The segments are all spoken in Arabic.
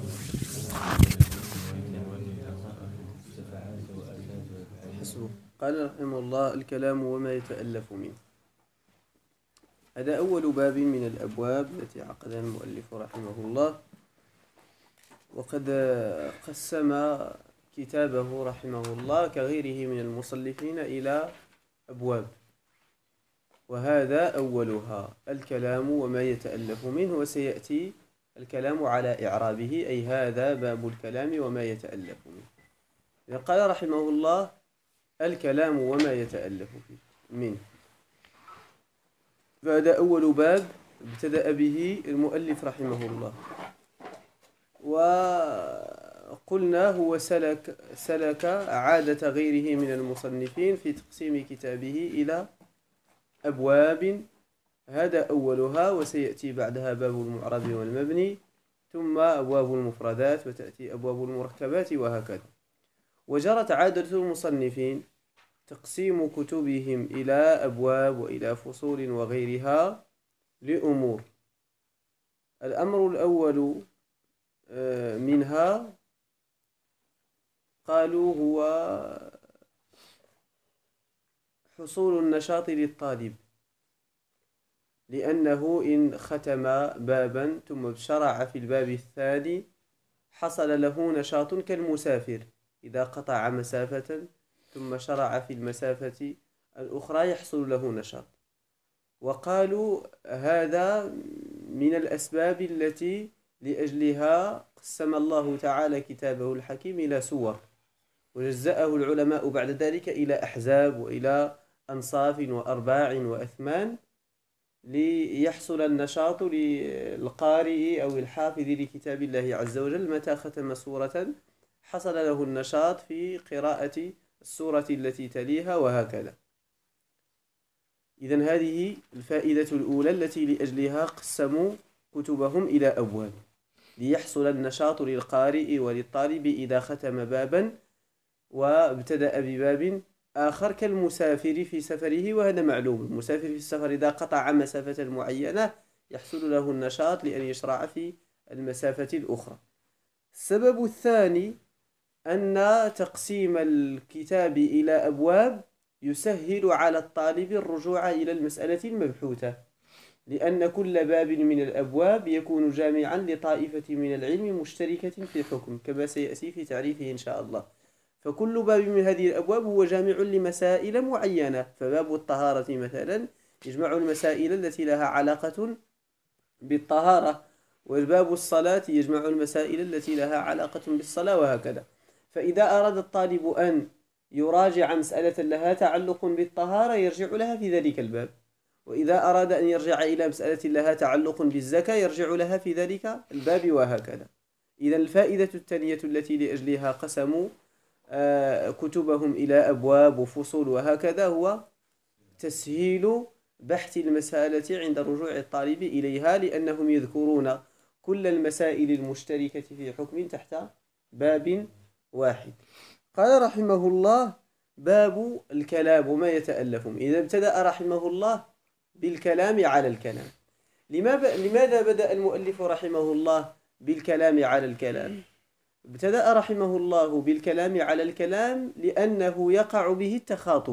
حسبه. قال رحمه الله: الكلام وما يتألف منه. هذا أول باب من الأبواب التي عقدها المؤلف رحمه الله، وقد قسم كتابه رحمه الله كغيره من المصنفين إلى أبواب، وهذا أولها الكلام وما يتألف منه، وسيأتي الكلام على إعرابه، أي هذا باب الكلام وما يتألف منه. قال رحمه الله: الكلام وما يتألف منه، فهذا أول باب ابتدأ به المؤلف رحمه الله. وقلنا هو سلك عادة غيره من المصنفين في تقسيم كتابه إلى أبواب، هذا أولها، وسيأتي بعدها باب المعرب والمبني، ثم أبواب المفردات، وتأتي أبواب المركبات، وهكذا. وجرت عادة المصنفين تقسيم كتبهم إلى أبواب وإلى فصول وغيرها لأمور. الأمر الأول منها قالوا هو حصول النشاط للطالب، لأنه إن ختم بابا ثم شرع في الباب الثاني حصل له نشاط كالمسافر إذا قطع مسافة ثم شرع في المسافة الأخرى يحصل له نشاط. وقالوا هذا من الأسباب التي لأجلها قسم الله تعالى كتابه الحكيم إلى سور، وجزأه العلماء بعد ذلك إلى أحزاب وإلى أنصاف وأرباع وأثمان، ليحصل النشاط للقارئ أو الحافظ لكتاب الله عز وجل. متى ختم سورة حصل له النشاط في قراءة السورة التي تليها، وهكذا. إذن هذه الفائدة الأولى التي لأجلها قسموا كتبهم إلى أبواب، ليحصل النشاط للقارئ وللطالب إذا ختم بابا وابتدأ بباب آخر، كالمسافر في سفره، وهذا معلوم. المسافر في السفر إذا قطع مسافة معينة يحصل له النشاط لأن يشرع في المسافة الأخرى. السبب الثاني أن تقسيم الكتاب إلى أبواب يسهل على الطالب الرجوع إلى المسألة المبحوثة، لأن كل باب من الأبواب يكون جامعا لطائفة من العلم مشتركة في حكم، كما سيأتي في تعريفه إن شاء الله. فكل باب من هذه الأبواب هو جامع لمسائل معينة، فباب الطهارة مثلا يجمع المسائل التي لها علاقة بالطهارة، وباب الصلاة يجمع المسائل التي لها علاقة بالصلاة، وهكذا. فإذا أراد الطالب أن يراجع مسألة لها تعلق بالطهارة يرجع لها في ذلك الباب، وإذا أراد أن يرجع إلى مسألة لها تعلق بالزكاة يرجع لها في ذلك الباب، وهكذا. إذا الفائدة الثانية التي لأجلها قسموا كتبهم إلى أبواب وفصول وهكذا هو تسهيل بحث المسألة عند رجوع الطالب إليها، لأنهم يذكرون كل المسائل المشتركة في حكم تحت باب واحد. قال رحمه الله: باب الكلام وما يتألف منه. إذا ابتدأ رحمه الله بالكلام على الكلام. لماذا بدأ المؤلف رحمه الله بالكلام على الكلام؟ ابتدأ رحمه الله بالكلام على الكلام لأنه يقع به التخاطب،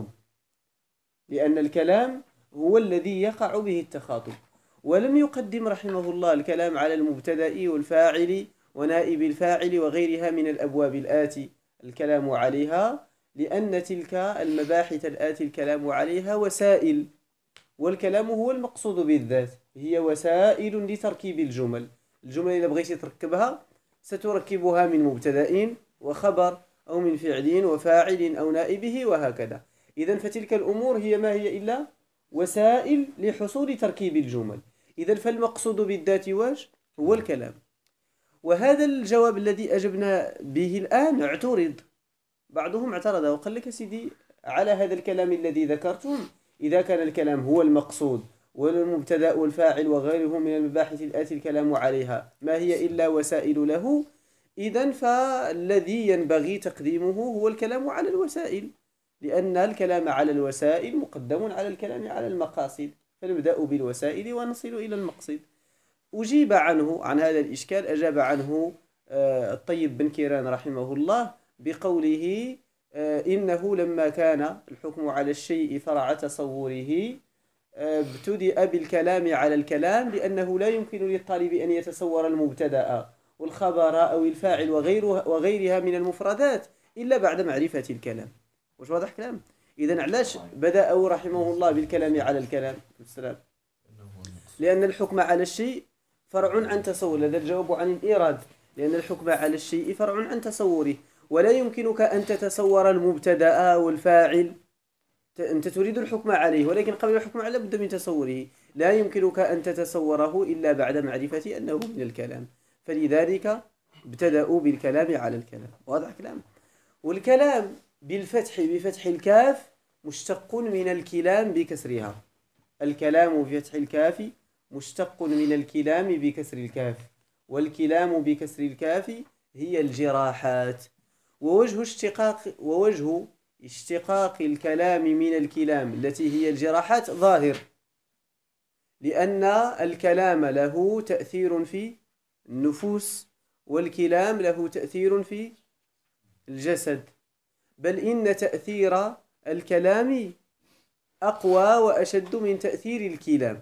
لأن الكلام هو الذي يقع به التخاطب. ولم يقدم رحمه الله الكلام على المبتدأ والفاعل ونائب الفاعل وغيرها من الأبواب الآتي الكلام عليها، لأن تلك المباحث الآتي الكلام عليها وسائل، والكلام هو المقصود بالذات، هي وسائل لتركيب الجمل. الجمل إذا بغيت تركبها ستركبها من مبتدأ وخبر أو من فعل وفاعل أو نائبه، وهكذا. إذن فتلك الأمور هي ما هي إلا وسائل لحصول تركيب الجمل. إذن فالمقصود بالذات واش هو الكلام. وهذا الجواب الذي أجبنا به الآن اعترض، بعضهم اعترض وقال لك سيدي على هذا الكلام الذي ذكرتم، إذا كان الكلام هو المقصود والمبتدأ والفاعل وغيره من المباحث الآتي الكلام عليها ما هي إلا وسائل له، إذن فالذي ينبغي تقديمه هو الكلام على الوسائل، لأن الكلام على الوسائل مقدم على الكلام على المقاصد، فنبدأ بالوسائل ونصل إلى المقصد. أجيب عنه عن هذا الإشكال، أجاب عنه الطيب بن كيران رحمه الله بقوله إنه لما كان الحكم على الشيء فرع تصوره ابتدأ بالكلام على الكلام، لأنه لا يمكن للطالب أن يتصور المبتدأ والخبر أو الفاعل وغيرها من المفردات إلا بعد معرفة الكلام. واش واضح كلام؟ إذن علاش بدأ رحمه الله بالكلام على الكلام؟ السلام. لأن الحكم على الشيء فرع عن تصور، هذا الجواب عن الإيراد، لأن الحكم على الشيء فرع عن تصوره، ولا يمكنك أن تتصور المبتدأ والفاعل. أنت تريد الحكم عليه، ولكن قبل الحكم عليه لابد من تصوره، لا يمكنك أن تتصوره إلا بعد معرفة أنه من الكلام، فلذلك ابتدأوا بالكلام على الكلام. واضح كلام؟ والكلام بالفتح بفتح الكاف مشتق من الكلام بكسرها. الكلام بفتح الكاف مشتق من الكلام بكسر الكاف، والكلام بكسر الكاف هي الجراحات. ووجه اشتقاق الكلام من الكلام التي هي الجراحات ظاهر، لأن الكلام له تأثير في النفوس، والكلام له تأثير في الجسد، بل إن تأثير الكلام أقوى وأشد من تأثير الكلام.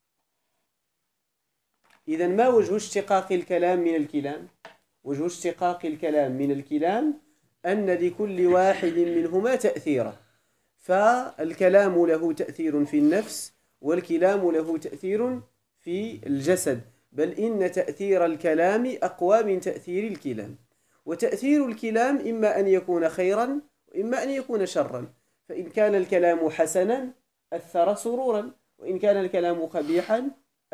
إذن ما وجه اشتقاق الكلام من الكلام؟ وجه اشتقاق الكلام من الكلام أن لكل واحد منهما تأثيرا، فالكلام له تأثير في النفس، والكلام له تأثير في الجسد، بل إن تأثير الكلام أقوى من تأثير الكلام. وتأثير الكلام إما أن يكون خيرا وإما أن يكون شرا، فإن كان الكلام حسنا أثر سرورا، وإن كان الكلام قبيحا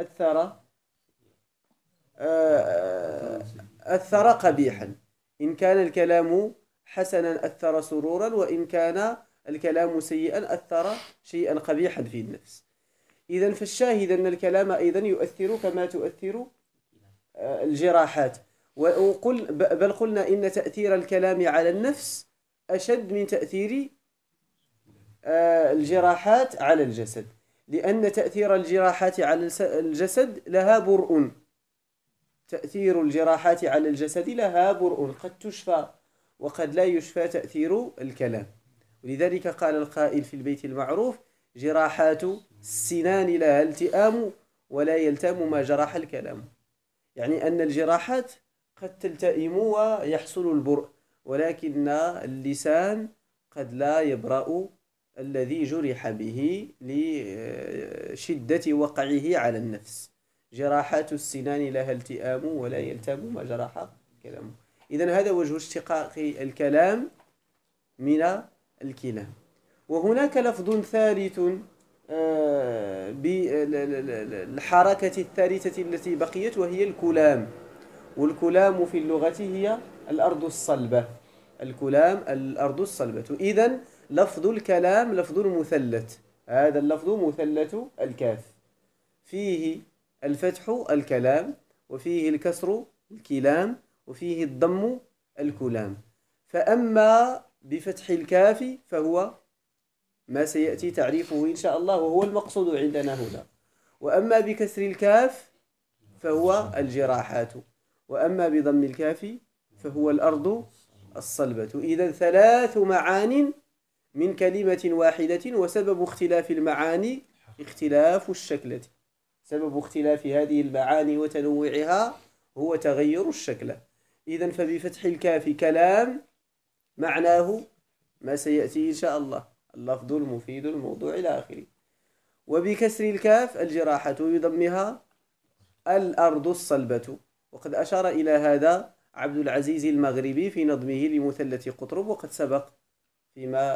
أثر قبيحا. إن كان الكلام حسنا أثر سرورا، وإن كان الكلام سيئا أثر شيئا قبيحا في النفس. إذن فالشاهد أن الكلام أيضا يؤثر كما تؤثر الجراحات. بل قلنا إن تأثير الكلام على النفس أشد من تأثير الجراحات على الجسد، لأن تأثير الجراحات على الجسد لها برء. تأثير الجراحات على الجسد لها برء، قد تشفى وقد لا يشفى تأثير الكلام. ولذلك قال القائل في البيت المعروف: جراحات السنان لها التئام ولا يلتام ما جرح الكلام. يعني أن الجراحات قد تلتئم ويحصل البرء، ولكن اللسان قد لا يبرأ الذي جرح به لشدة وقعه على النفس. جراحات السنان لها التئام ولا يلتام ما جرح كلامه. إذن هذا وجه اشتقاق الكلام من الكلام. وهناك لفظ ثالث بالحركة الثالثة التي بقيت، وهي الكلام. والكلام في اللغة هي الأرض الصلبة. الكلام الأرض الصلبة. إذن لفظ الكلام لفظ مثلث، هذا اللفظ مثلث الكاف، فيه الفتح الكلام، وفيه الكسر الكلام، وفيه الضم الكلام. فأما بفتح الكاف فهو ما سيأتي تعريفه إن شاء الله، وهو المقصود عندنا هنا. وأما بكسر الكاف فهو الجراحات، وأما بضم الكاف فهو الأرض الصلبة. إذن 3 معان من كلمة واحدة، وسبب اختلاف المعاني اختلاف الشكل. سبب اختلاف هذه المعاني وتنوعها هو تغير الشكل. إذن فبفتح الكاف كلام معناه ما سيأتي إن شاء الله، اللفظ المفيد الموضوع إلى آخره. وبكسر الكاف الجراحة، وبضمها الأرض الصلبة. وقد أشار إلى هذا عبد العزيز المغربي في نظمه لمثلث قطرب، وقد سبق فيما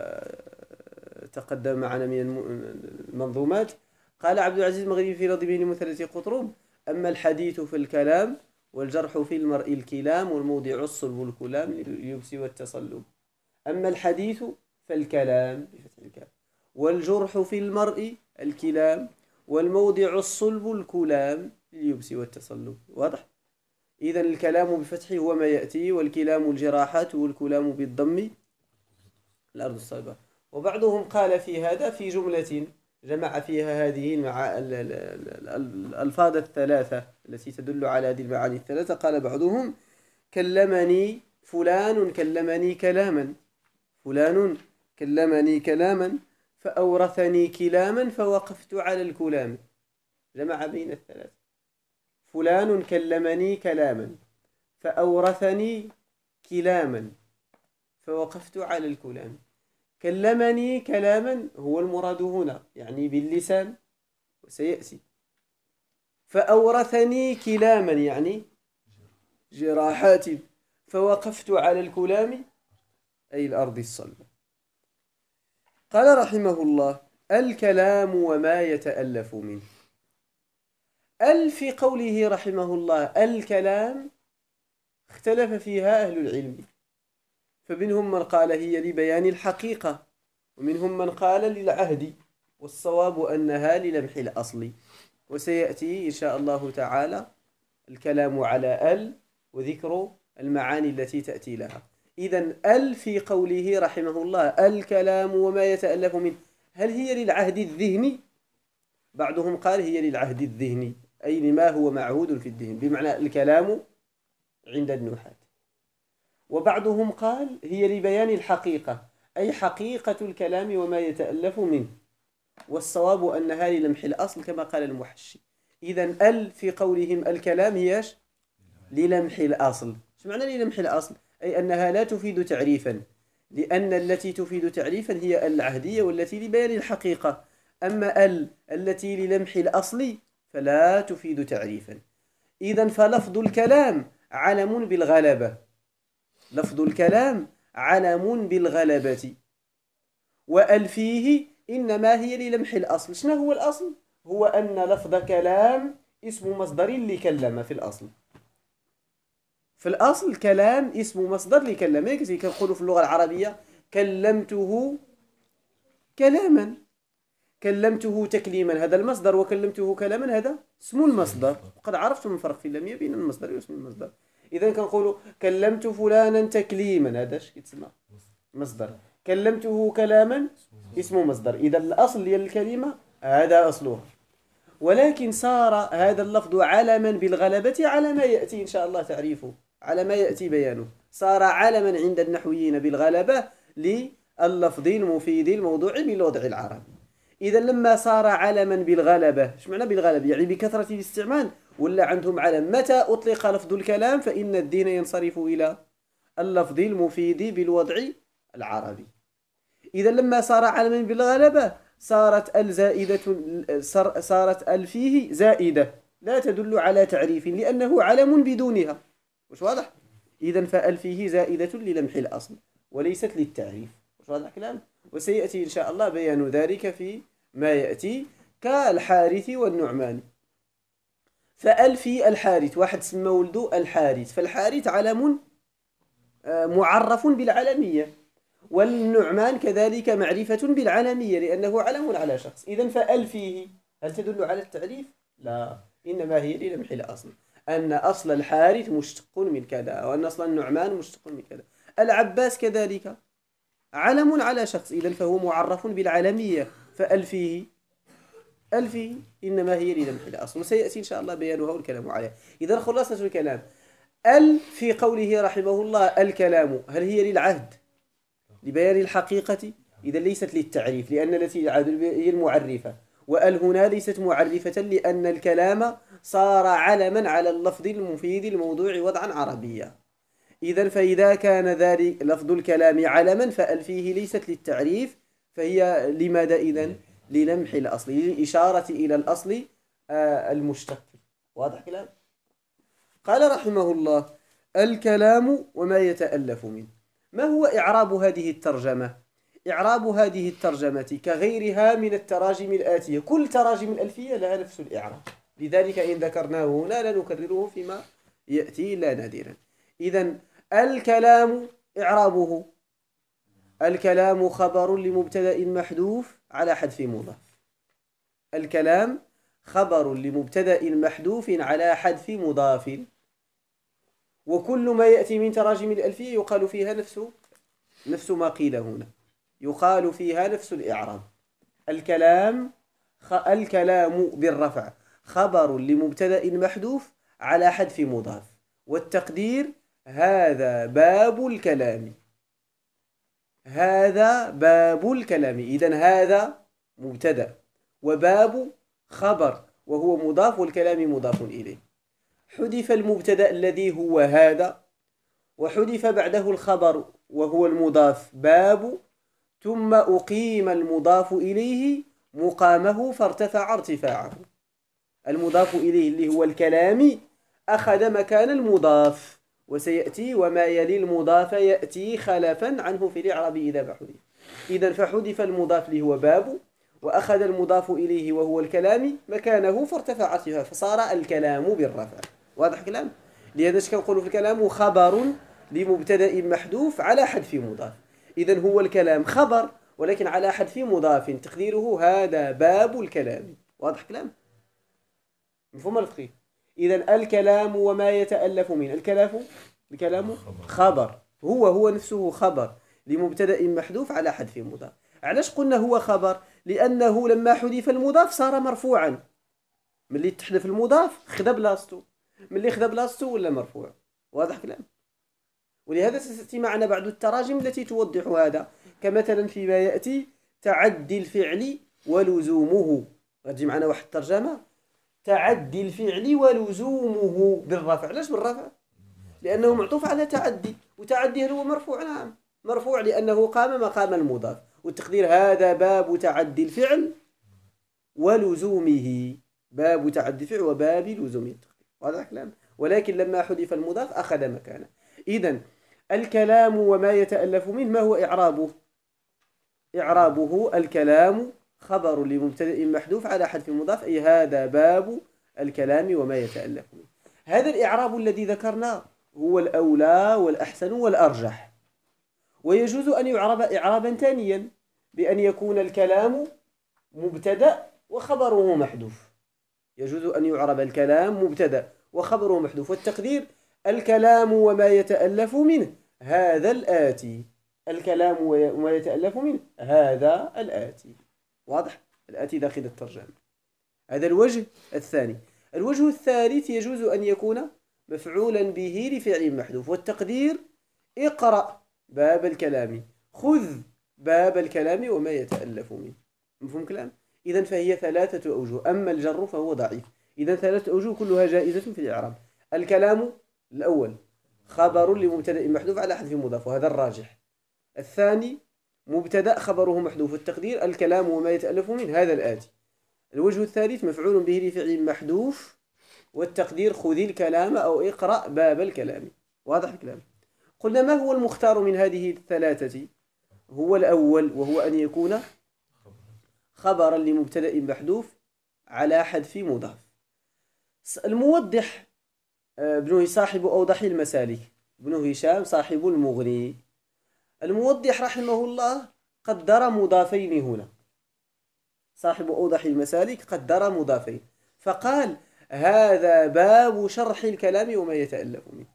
تقدم معنا من المنظومات. قال عبد العزيز المغربي في نظمه لمثلث قطرب: أما الحديث في الكلام، والجرح في المرء الكلام، والموضع الصلب الكلام لليبس والتصلب. أما الحديث فالكلام بفتح الكاف، والجرح في المرء الكلام، والموضع الصلب الكلام لليبس والتصلب. واضح؟ إذن الكلام بفتح هو ما يأتي، والكلام الجراحات، والكلام بالضم الأرض الصلبة. وبعضهم قال في هذا في جملة جمع فيها هذه الألفاظ الثلاثة التي تدل على هذه المعاني الثلاثة. قال بعضهم: كلمني فلان كلمني كلاما، فلان كلمني كلاما فأورثني كلاما فوقفت على الكلام. جمع بين الثلاث. فلان كلمني كلاما فأورثني كلاما فوقفت على الكلام. كلمني كلاما هو المراد هنا، يعني باللسان، وسيأتي. فأورثني كلاما يعني جراحات، فوقفت على الكلام أي الأرض الصلبة. قال رحمه الله: الكلام وما يتألف منه. في قوله رحمه الله الكلام اختلف فيها أهل العلم، فمنهم من قال هي لبيان الحقيقة، ومنهم من قال للعهد، والصواب أنها للمح الأصل. وسيأتي إن شاء الله تعالى الكلام على وذكر المعاني التي تأتي لها. إذن في قوله رحمه الله الكلام وما يتألف منه، هل هي للعهد الذهني؟ بعضهم قال هي للعهد الذهني، أي لما هو معهود في الذهن، بمعنى الكلام عند النحاة. وبعضهم قال هي لبيان الحقيقة، أي حقيقة الكلام وما يتألف منه، والصواب أنها للمح الأصل كما قال المحشي. إذن في قولهم الكلام هي للمح الأصل. شو معنى للمح الأصل؟ أي أنها لا تفيد تعريفا، لأن التي تفيد تعريفا هي العهدية والتي لبيان الحقيقة. أما التي للمح الأصل فلا تفيد تعريفا. إذن فلفظ الكلام علم بالغلبة، لفظ الكلام علم بالغلبة، فيه إنما هي للمح الأصل. شنو هو الأصل؟ هو أن لفظ كلام اسم مصدر لكلم في الأصل. في الأصل كلام اسم مصدر لكلم، هيك زي كنقولوا في اللغة العربية كلمته كلاما، كلمته تكليما هذا المصدر، وكلمته كلاما هذا اسم المصدر. وقد عرفتم الفرق في اللمية بين المصدر واسم المصدر. إذا كنقولوا كلمت فلانا تكليما، هذا اش كيتسمى؟ مصدر. كلمته كلاما اسم مصدر. إذا الأصل ديال الكلمة هذا أصلها، ولكن صار هذا اللفظ علما بالغلبة على ما يأتي إن شاء الله تعريفه، على ما يأتي بيانه. صار علما عند النحويين بالغلبة لللفظ المفيد الموضوع بالوضع العربي. إذا لما صار علما بالغلبة، ايش معنى بالغلبة؟ يعني بكثرة الاستعمال، ولا عندهم علم متى أطلق لفظ الكلام فإن الدين ينصرف إلى اللفظ المفيد بالوضع العربي. إذا لما صار علما بالغلبة صارت فيه زائدة لا تدل على تعريف، لأنه علم بدونها. مش واضح؟ إذا فيه زائدة للمح الأصل وليست للتعريف. مش واضح كلام؟ وسيأتي إن شاء الله بيان ذلك في ما يأتي، كالحارث والنعمان. في الحارث، واحد سمى ولده الحارث، فالحارث علم معرف بالعلمية، والنعمان كذلك معرفة بالعلمية لأنه علم على شخص. إذن فيه هل تدل على التعريف؟ لا، إنما هي للمح الأصل، أن أصل الحارث مشتق من كذا، وأن أصل النعمان مشتق من كذا. العباس كذلك علم على شخص، إذن فهو معرف بالعلمية. فيه إنما هي للمح الأصل، وسيأتي إن شاء الله بيانها والكلام عليها. إذن خلاصة الكلام في قوله رحمه الله الكلام، هل هي للعهد لبيان الحقيقة؟ إذا ليست للتعريف، لأن التي هي المعرفة، هنا ليست معرفة، لأن الكلام صار علما على اللفظ المفيد الموضوع وضعا عربيا. إذا فإذا كان ذلك لفظ الكلام علما فيه ليست للتعريف، فهي لماذا إذن؟ للمح الأصل، للإشارة إلى الأصل المشتق. واضح كلام؟ قال رحمه الله الكلام وما يتألف منه. ما هو إعراب هذه الترجمة؟ إعراب هذه الترجمة كغيرها من التراجم الآتية، كل تراجم الألفية لها نفس الإعراب، لذلك إن ذكرناه هنا لا نكرره فيما يأتي إلا نادرا. إذن الكلام إعرابه: الكلام خبر لمبتدأ محذوف على حذف مضاف. الكلام خبر لمبتدأ محذوف على حذف مضاف. وكل ما يأتي من تراجم الألفية يقال فيها نفس ما قيل هنا، يقال فيها نفس الإعراب. الكلام بالرفع خبر لمبتدأ محذوف على حذف مضاف، والتقدير هذا باب الكلام. هذا باب الكلام. إذن هذا مبتدأ وباب خبر وهو مضاف والكلام مضاف إليه. حذف المبتدأ الذي هو هذا وحذف بعده الخبر وهو المضاف باب، ثم أقيم المضاف إليه مقامه فارتفع ارتفاعه. المضاف إليه اللي هو الكلام أخذ مكان المضاف، وسيأتي وما يلي المضاف يأتي خلفا عنه في الإعراب إذا بحذف. إذن فحذف المضاف اللي هو باب وأخذ المضاف إليه وهو الكلام مكانه فارتفع ارتفاعه فصار الكلام بالرفع. واضح كلام؟ لهذا كنقولوا في الكلام خبر لمبتدأ محذوف على حذف مضاف. إذن هو الكلام خبر ولكن على حذف مضاف تقديره هذا باب الكلام. واضح كلام؟ مفهوم الفقه؟ إذن الكلام وما يتألف منه. الكلام خبر، هو نفسه خبر لمبتدأ محذوف على حذف مضاف. علاش قلنا هو خبر؟ لأنه لما حذف المضاف صار مرفوعا. ملي تحذف المضاف خذا بلاصتو، ملي خذا بلاصتو ولا مرفوع. واضح كلام؟ ولهذا ستأتي معنا بعض التراجم التي توضح هذا، كمثلا فيما يأتي تعدي الفعل ولزومه. غتجي معنا واحد الترجمة تعدي الفعل ولزومه بالرفع. علاش بالرفع؟ لأنه معطوف على تعدي، وتعدي هو مرفوع. نعم مرفوع لأنه قام مقام المضاف، والتقدير هذا باب تعدي الفعل ولزومه. باب تعدي الفعل وباب لزومه. هذا كلام. ولكن لما حذف المضاف أخذ مكانه. إذن الكلام وما يتألف منه ما هو إعرابه؟ إعرابه الكلام خبر لمبتدأ محذوف على حذف المضاف، أي هذا باب الكلام وما يتألف منه. هذا الإعراب الذي ذكرناه هو الأولى والأحسن والأرجح. ويجوز أن يعرب إعرابا ثانيا بأن يكون الكلام مبتدأ وخبره محذوف. يجوز أن يعرب الكلام مبتدأ وخبره محذوف، والتقدير الكلام وما يتألف منه هذا الآتي. الكلام وما يتألف منه هذا الآتي. واضح؟ الآتي داخل الترجمة. هذا الوجه الثاني. الوجه الثالث يجوز أن يكون مفعولا به لفعل محذوف، والتقدير اقرأ باب الكلام، خذ باب الكلام وما يتألف منه. مفهوم كلام؟ إذن فهي ثلاثة أوجه، أما الجر فهو ضعيف. إذن ثلاثة أوجه كلها جائزة في الإعراب. الكلام الأول خبر لمبتدأ محذوف على حذف مضاف وهذا الراجح. الثاني مبتدأ خبره محذوف، التقدير الكلام وما يتألف منه هذا الآتي. الوجه الثالث مفعول به لفعل محذوف، والتقدير خذ الكلام أو اقرأ باب الكلام. واضح الكلام؟ قلنا ما هو المختار من هذه الثلاثة؟ هو الأول، وهو أن يكون خبرا لمبتدأ محذوف على حذف مضاف. الموضح ابن صاحب أوضح المسالك، ابن هشام صاحب المغني، الموضح رحمه الله قدر مضافين هنا. صاحب أوضح المسالك قدر مضافين فقال هذا باب شرح الكلام وما يتألف منه.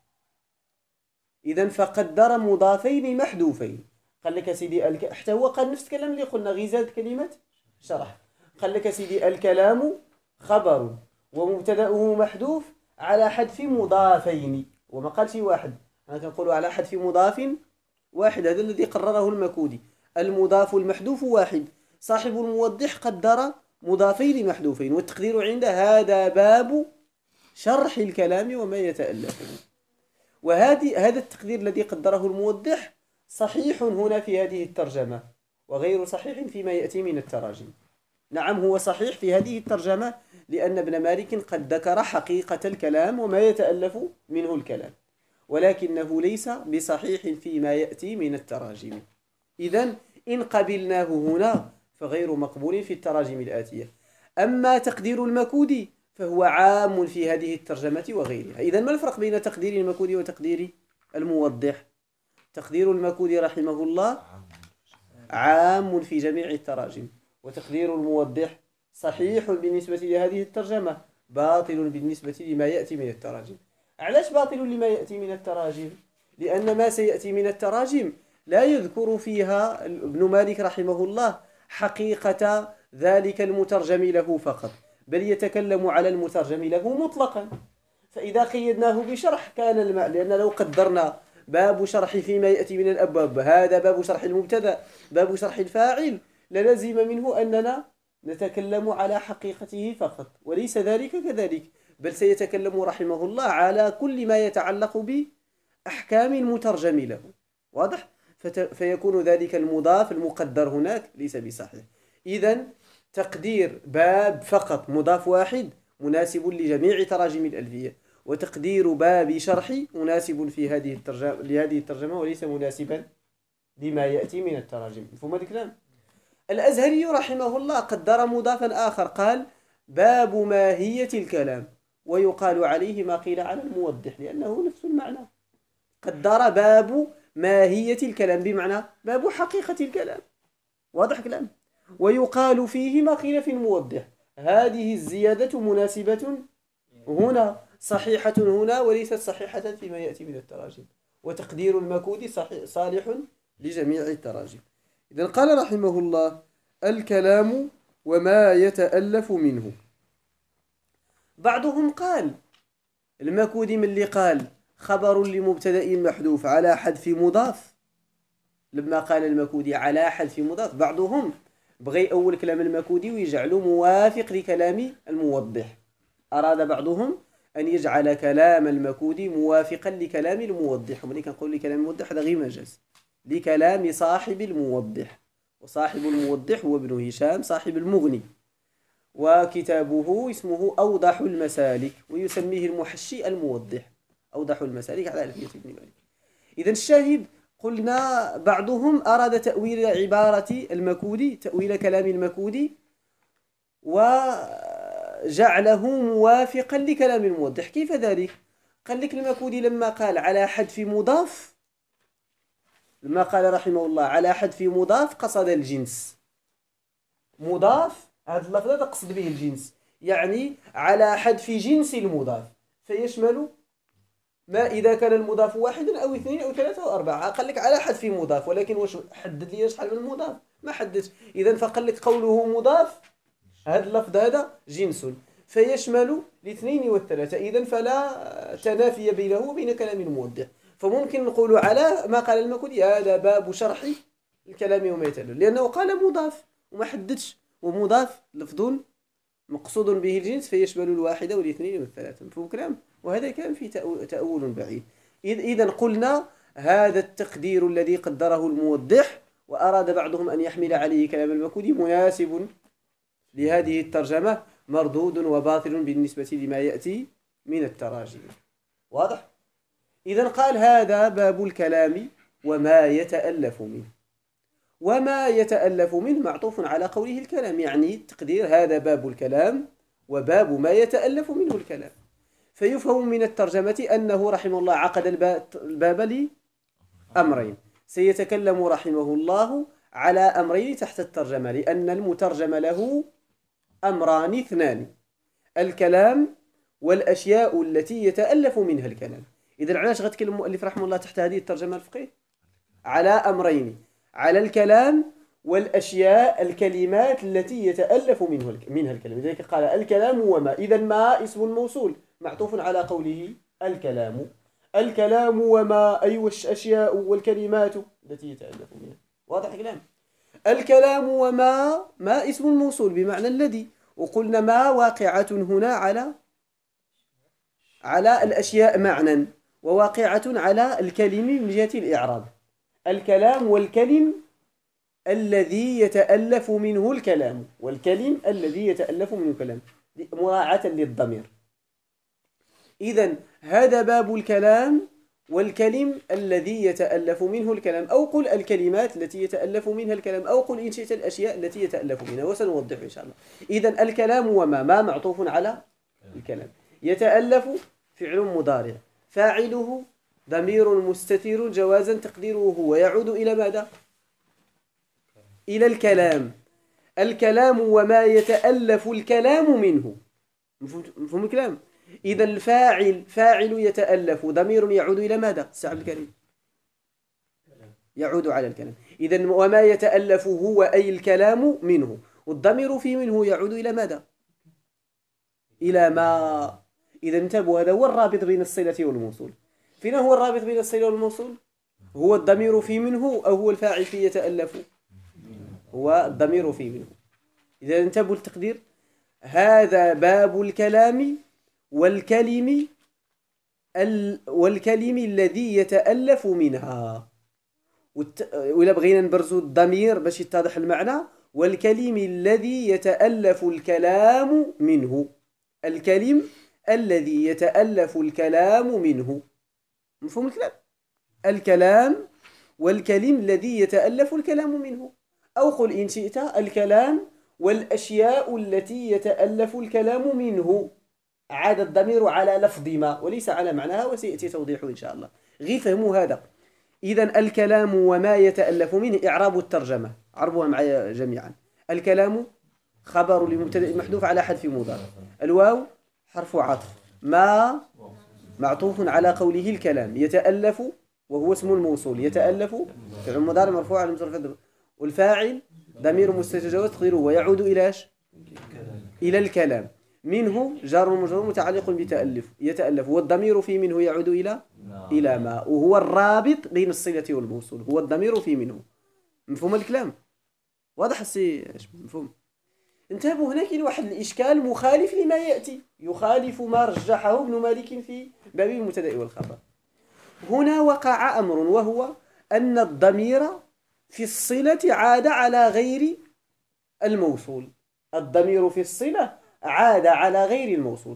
إذن فقدر مضافين محذوفين. قال لك سيدي حتى هو قال نفس الكلام اللي قلنا غير زاد كلمة شرح. قال لك سيدي الكلام خبر ومبتدأه محذوف على حذف مضافين، وما قالش واحد. أنا كنقول على حذف مضاف واحد، هذا الذي قرره المكودي. المضاف المحذوف واحد. صاحب الموضح قدر مضافين محذوفين، والتقدير عنده هذا باب شرح الكلام وما يتألف منه. هذا التقدير الذي قدره الموضح صحيح هنا في هذه الترجمة، وغير صحيح فيما يأتي من التراجم. نعم هو صحيح في هذه الترجمة لأن ابن مالك قد ذكر حقيقة الكلام وما يتألف منه الكلام، ولكنه ليس بصحيح فيما يأتي من التراجم. إذن إن قبلناه هنا فغير مقبول في التراجم الآتية. أما تقدير المكودي فهو عام في هذه الترجمة وغيرها. إذن ما الفرق بين تقدير المكودي وتقدير الموضح؟ تقدير المكودي رحمه الله عام في جميع التراجم، وتقدير الموضح صحيح بالنسبة لهذه الترجمة، باطل بالنسبة لما يأتي من التراجم. علاش باطل لما يأتي من التراجم؟ لأن ما سيأتي من التراجم لا يذكر فيها ابن مالك رحمه الله حقيقة ذلك المترجم له فقط، بل يتكلم على المترجم له مطلقا. فإذا قيدناه بشرح كان المعنى، لأن لو قدرنا باب شرح فيما يأتي من الأبواب، هذا باب شرح المبتدأ، باب شرح الفاعل، للزم منه أننا نتكلم على حقيقته فقط، وليس ذلك كذلك، بل سيتكلم رحمه الله على كل ما يتعلق بأحكام المترجم له. واضح؟ فيكون ذلك المضاف المقدر هناك ليس بصحيح. إذن تقدير باب فقط مضاف واحد مناسب لجميع تراجم الألفية، وتقدير باب شرح مناسب في هذه الترجمة لهذه الترجمة وليس مناسبا لما يأتي من التراجم. مفهوم هذا الكلام؟ الأزهري رحمه الله قدر مضافا آخر، قال باب ماهية الكلام، ويقال عليه ما قيل على الموضح لأنه نفس المعنى. قدر باب ماهية الكلام بمعنى باب حقيقة الكلام. واضح كلام؟ ويقال فيه ما قيل في الموضح. هذه الزيادة مناسبة هنا، صحيحة هنا، وليست صحيحة فيما يأتي من التراجم. وتقدير المكود صالح لجميع التراجم. إذن قال رحمه الله الكلام وما يتألف منه. بعضهم قال المكود من اللي قال خبر لمبتدأ محذوف على حذف مضاف، لما قال المكودي على حذف مضاف، بعضهم بغي أول كلام المكودي ويجعله موافق لكلام الموضح. أراد بعضهم أن يجعل كلام المكودي موافقا لكلام الموضح، ومن كنقول لكلام الموضح هذا غير مجاز، لكلام صاحب الموضح، وصاحب الموضح هو ابن هشام صاحب المغني، وكتابه اسمه أوضح المسالك، ويسميه المحشي الموضح، أوضح المسالك على ألفية ابن مالك. إذن الشاهد قلنا بعضهم أراد تأويل عبارة المكودي، تأويل كلام المكودي، وجعله موافقا لكلام الموضح. كيف ذلك؟ قال لك المكودي لما قال على حذف مضاف، لما قال رحمه الله على حذف مضاف قصد الجنس. مضاف هذا اللفظ تقصد به الجنس، يعني على حذف جنس المضاف، فيشمل ما إذا كان المضاف واحدا أو اثنين أو ثلاثة أو أربعة. قال لك على حذف مضاف، ولكن واش حدد لي شحال من المضاف؟ ما حددش. إذن فقال لك قوله مضاف هذا اللفظ هذا جنس فيشمل الاثنين والثلاثة، إذن فلا تنافي بينه وبين كلام الموضح. فممكن نقول على ما قال المكودي هذا باب شرح الكلام وما يتألف، لأنه قال مضاف وما حددش، ومضاف لفظ مقصود به الجنس فيشمل الواحدة والاثنين والثلاثة. مفهوم كلام؟ وهذا كان في تأول بعيد. إذن قلنا هذا التقدير الذي قدره الموضح وأراد بعضهم أن يحمل عليه كلام المكودي مناسب لهذه الترجمة، مردود وباطل بالنسبة لما يأتي من التراجم. واضح؟ إذن قال هذا باب الكلام وما يتألف منه. وما يتألف منه معطوف على قوله الكلام، يعني تقدير هذا باب الكلام وباب ما يتألف منه الكلام. فيفهم من الترجمة أنه رحمه الله عقد الباب لأمرين، سيتكلم رحمه الله على أمرين تحت الترجمة، لأن المترجم له أمران اثنان: الكلام والأشياء التي يتألف منها الكلام. إذا علاش غتكلم المؤلف رحمه الله تحت هذه الترجمة الفقهية؟ على أمرين: على الكلام والأشياء الكلمات التي يتألف منها الكلام. لذلك قال الكلام وما. إذا ما اسم موصول معطوف على قوله الكلام. الكلام وما أي الأشياء والكلمات التي يتألف منها. واضح الكلام؟ الكلام وما ما اسم موصول بمعنى الذي، وقلنا ما واقعة هنا على الأشياء معنى، وواقعة على الكلم من جهة الإعراب. الكلام والكلم الذي يتألف منه الكلام، والكلم الذي يتألف منه الكلام مراعاة للضمير. إذن هذا باب الكلام والكلم الذي يتألف منه الكلام، أو قل الكلمات التي يتألف منها الكلام، أو قل إن شئت الأشياء التي يتألف منها، وسنوضح إن شاء الله. إذن الكلام وما ما معطوف على الكلام. يتألف فعل مضارع، فاعله ضمير مستتر جوازا تقديره هو، يعود إلى ماذا؟ إلى الكلام. الكلام وما يتألف الكلام منه. مفهوم الكلام؟ إذا الفاعل فاعل يتألف ضمير يعود إلى ماذا؟ الساعة الكريم يعود على الكلام. إذا وما يتألف هو أي الكلام منه، والضمير في منه يعود إلى ماذا؟ إلى ما. إذا انتبهوا، هذا هو الرابط بين الصلة والموصول. فين هو الرابط بين الصلة والموصول؟ هو الضمير في منه أو هو الفاعل في يتألف؟ هو الضمير في منه. إذا انتبهوا التقدير، هذا باب الكلام والكلم الذي يتألف منها. وإلا بغينا نبرزوا الضمير باش يتضح المعنى، والكلم الذي يتألف الكلام منه. الكلم الذي يتألف الكلام منه. مفهوم الكلام؟ الكلام والكلم الذي يتألف الكلام منه. أو قل إن شئت الكلام والأشياء التي يتألف الكلام منه. عاد الضمير على لفظ ما وليس على معناها، وسيأتي توضيحه إن شاء الله. غير فهموا هذا. إذن الكلام وما يتألف منه إعراب الترجمة، عربوها معي جميعا. الكلام خبر لمبتدأ محذوف على حذف مضاف، الواو حرف عطف، ما معطوف على قوله الكلام، يتألف وهو اسم الموصول، يتألف فعل مضارع مرفوع على مصرف، والفاعل ضمير مستتر تقديره ويعود إلى إلى الكلام، منه جار ومجرور متعلق بتألف يتألف، والضمير في منه يعود إلى ما، وهو الرابط بين الصلة والموصول، هو الضمير في منه. مفهوم الكلام؟ واضح السي مفهوم؟ انتبهوا، هنا كاين واحد الإشكال مخالف لما يأتي، يخالف ما رجحه ابن مالك في باب المبتدأ والخبر. هنا وقع أمر، وهو أن الضمير في الصلة عاد على غير الموصول. الضمير في الصلة عاد على غير الموصول.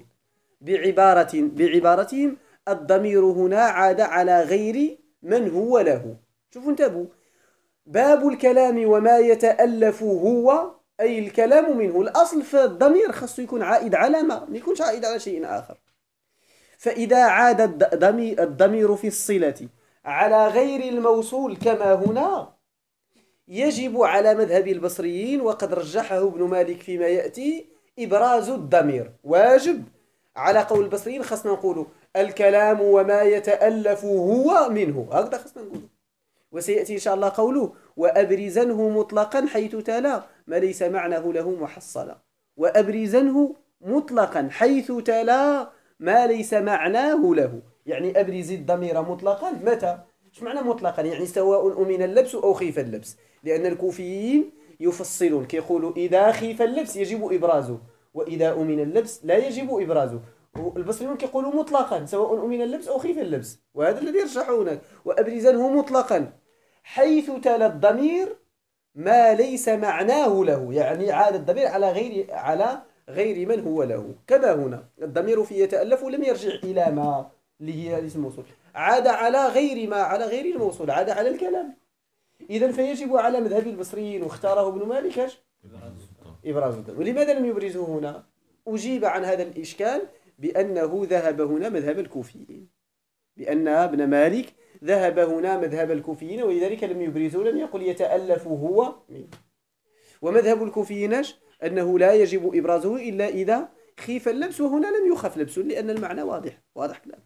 بعبارتهم الضمير هنا عاد على غير من هو له. شوفوا انتبهوا، باب الكلام وما يتألف هو أي الكلام منه. الأصل في الضمير خاصه يكون عائد على ما يكونش عائد على شيء آخر. فإذا عاد الضمير في الصلة على غير الموصول كما هنا، يجب على مذهب البصريين، وقد رجحه ابن مالك فيما يأتي، إبراز الضمير. واجب على قول البصريين خاصنا نقول الكلام وما يتألف هو منه، هكذا خاصنا نقول. وسيأتي إن شاء الله قوله وأبرزنه مطلقا حيث تلا ما ليس معناه له محصلا. وأبرزنه مطلقا حيث تلا ما ليس معناه له، يعني أبرز الضمير مطلقا متى؟ ايش معنى مطلقا؟ يعني سواء أمن اللبس أو خيف اللبس، لأن الكوفيين يفصلون كيقولوا إذا خيف اللبس يجب إبرازه، وإذا أمن اللبس لا يجب إبرازه. البصريون كيقولوا مطلقا سواء أمن اللبس أو خيف اللبس، وهذا الذي يرجحه هناك. وأبرزنه مطلقا حيث تلا الضمير ما ليس معناه له، يعني عاد الضمير على غير من هو له. كما هنا الضمير في يتألف لم يرجع إلى ما اللي هي اسم الموصول، عاد على غير ما، على غير الموصول، عاد على الكلام. إذن فيجب على مذهب البصريين، واختاره ابن مالك إبراز الضمير. ولماذا لم يبرزه هنا؟ أجيب عن هذا الإشكال بأنه ذهب هنا مذهب الكوفيين، بأن ابن مالك ذهب هنا مذهب الكوفيين، ولذلك لم يبرزه، لم يقل يتألف هو منه. ومذهب الكوفيين أنه لا يجب إبرازه إلا إذا خيف اللبس، وهنا لم يخف لبسه لأن المعنى واضح كلام.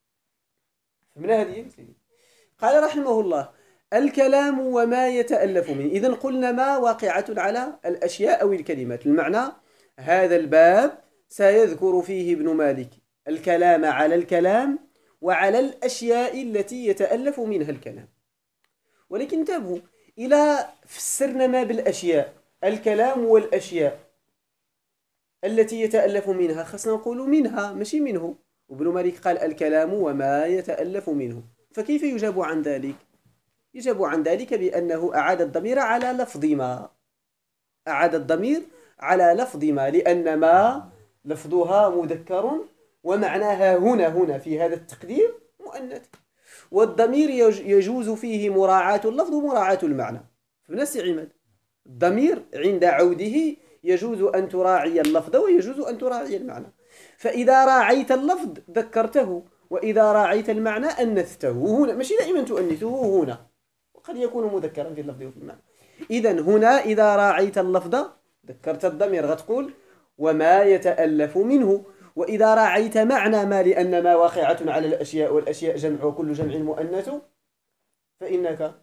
من هذه قال رحمه الله الكلام وما يتألف منه. إذن قلنا ما واقعة على الأشياء أو الكلمات. المعنى هذا الباب سيذكر فيه ابن مالك الكلام على الكلام وعلى الأشياء التي يتألف منها الكلام. ولكن انتبهوا، إلى فسرنا ما بالأشياء، الكلام والأشياء التي يتألف منها، خصنا نقول منها ماشي منه. وابن مالك قال الكلام وما يتألف منه، فكيف يجاب عن ذلك؟ يجاب عن ذلك بأنه أعاد الضمير على لفظ ما، أعاد الضمير على لفظ ما، لأن ما لفظها مذكر ومعناها هنا في هذا التقدير مؤنث، والضمير يجوز فيه مراعاة اللفظ ومراعاة المعنى. فنفس عماد الضمير عند عوده يجوز أن تراعي اللفظ ويجوز أن تراعي المعنى. فإذا راعيت اللفظ ذكرته، وإذا راعيت المعنى أنثته. هنا ماشي دائما تؤنثه هنا، وقد يكون مذكرا في اللفظ وفي المعنى. إذن هنا إذا راعيت اللفظ ذكرت الضمير غتقول وما يتألف منه. وإذا راعيت معنى ما، لأن ما واقعة على الأشياء والأشياء جمع وكل جمع مؤنث، فإنك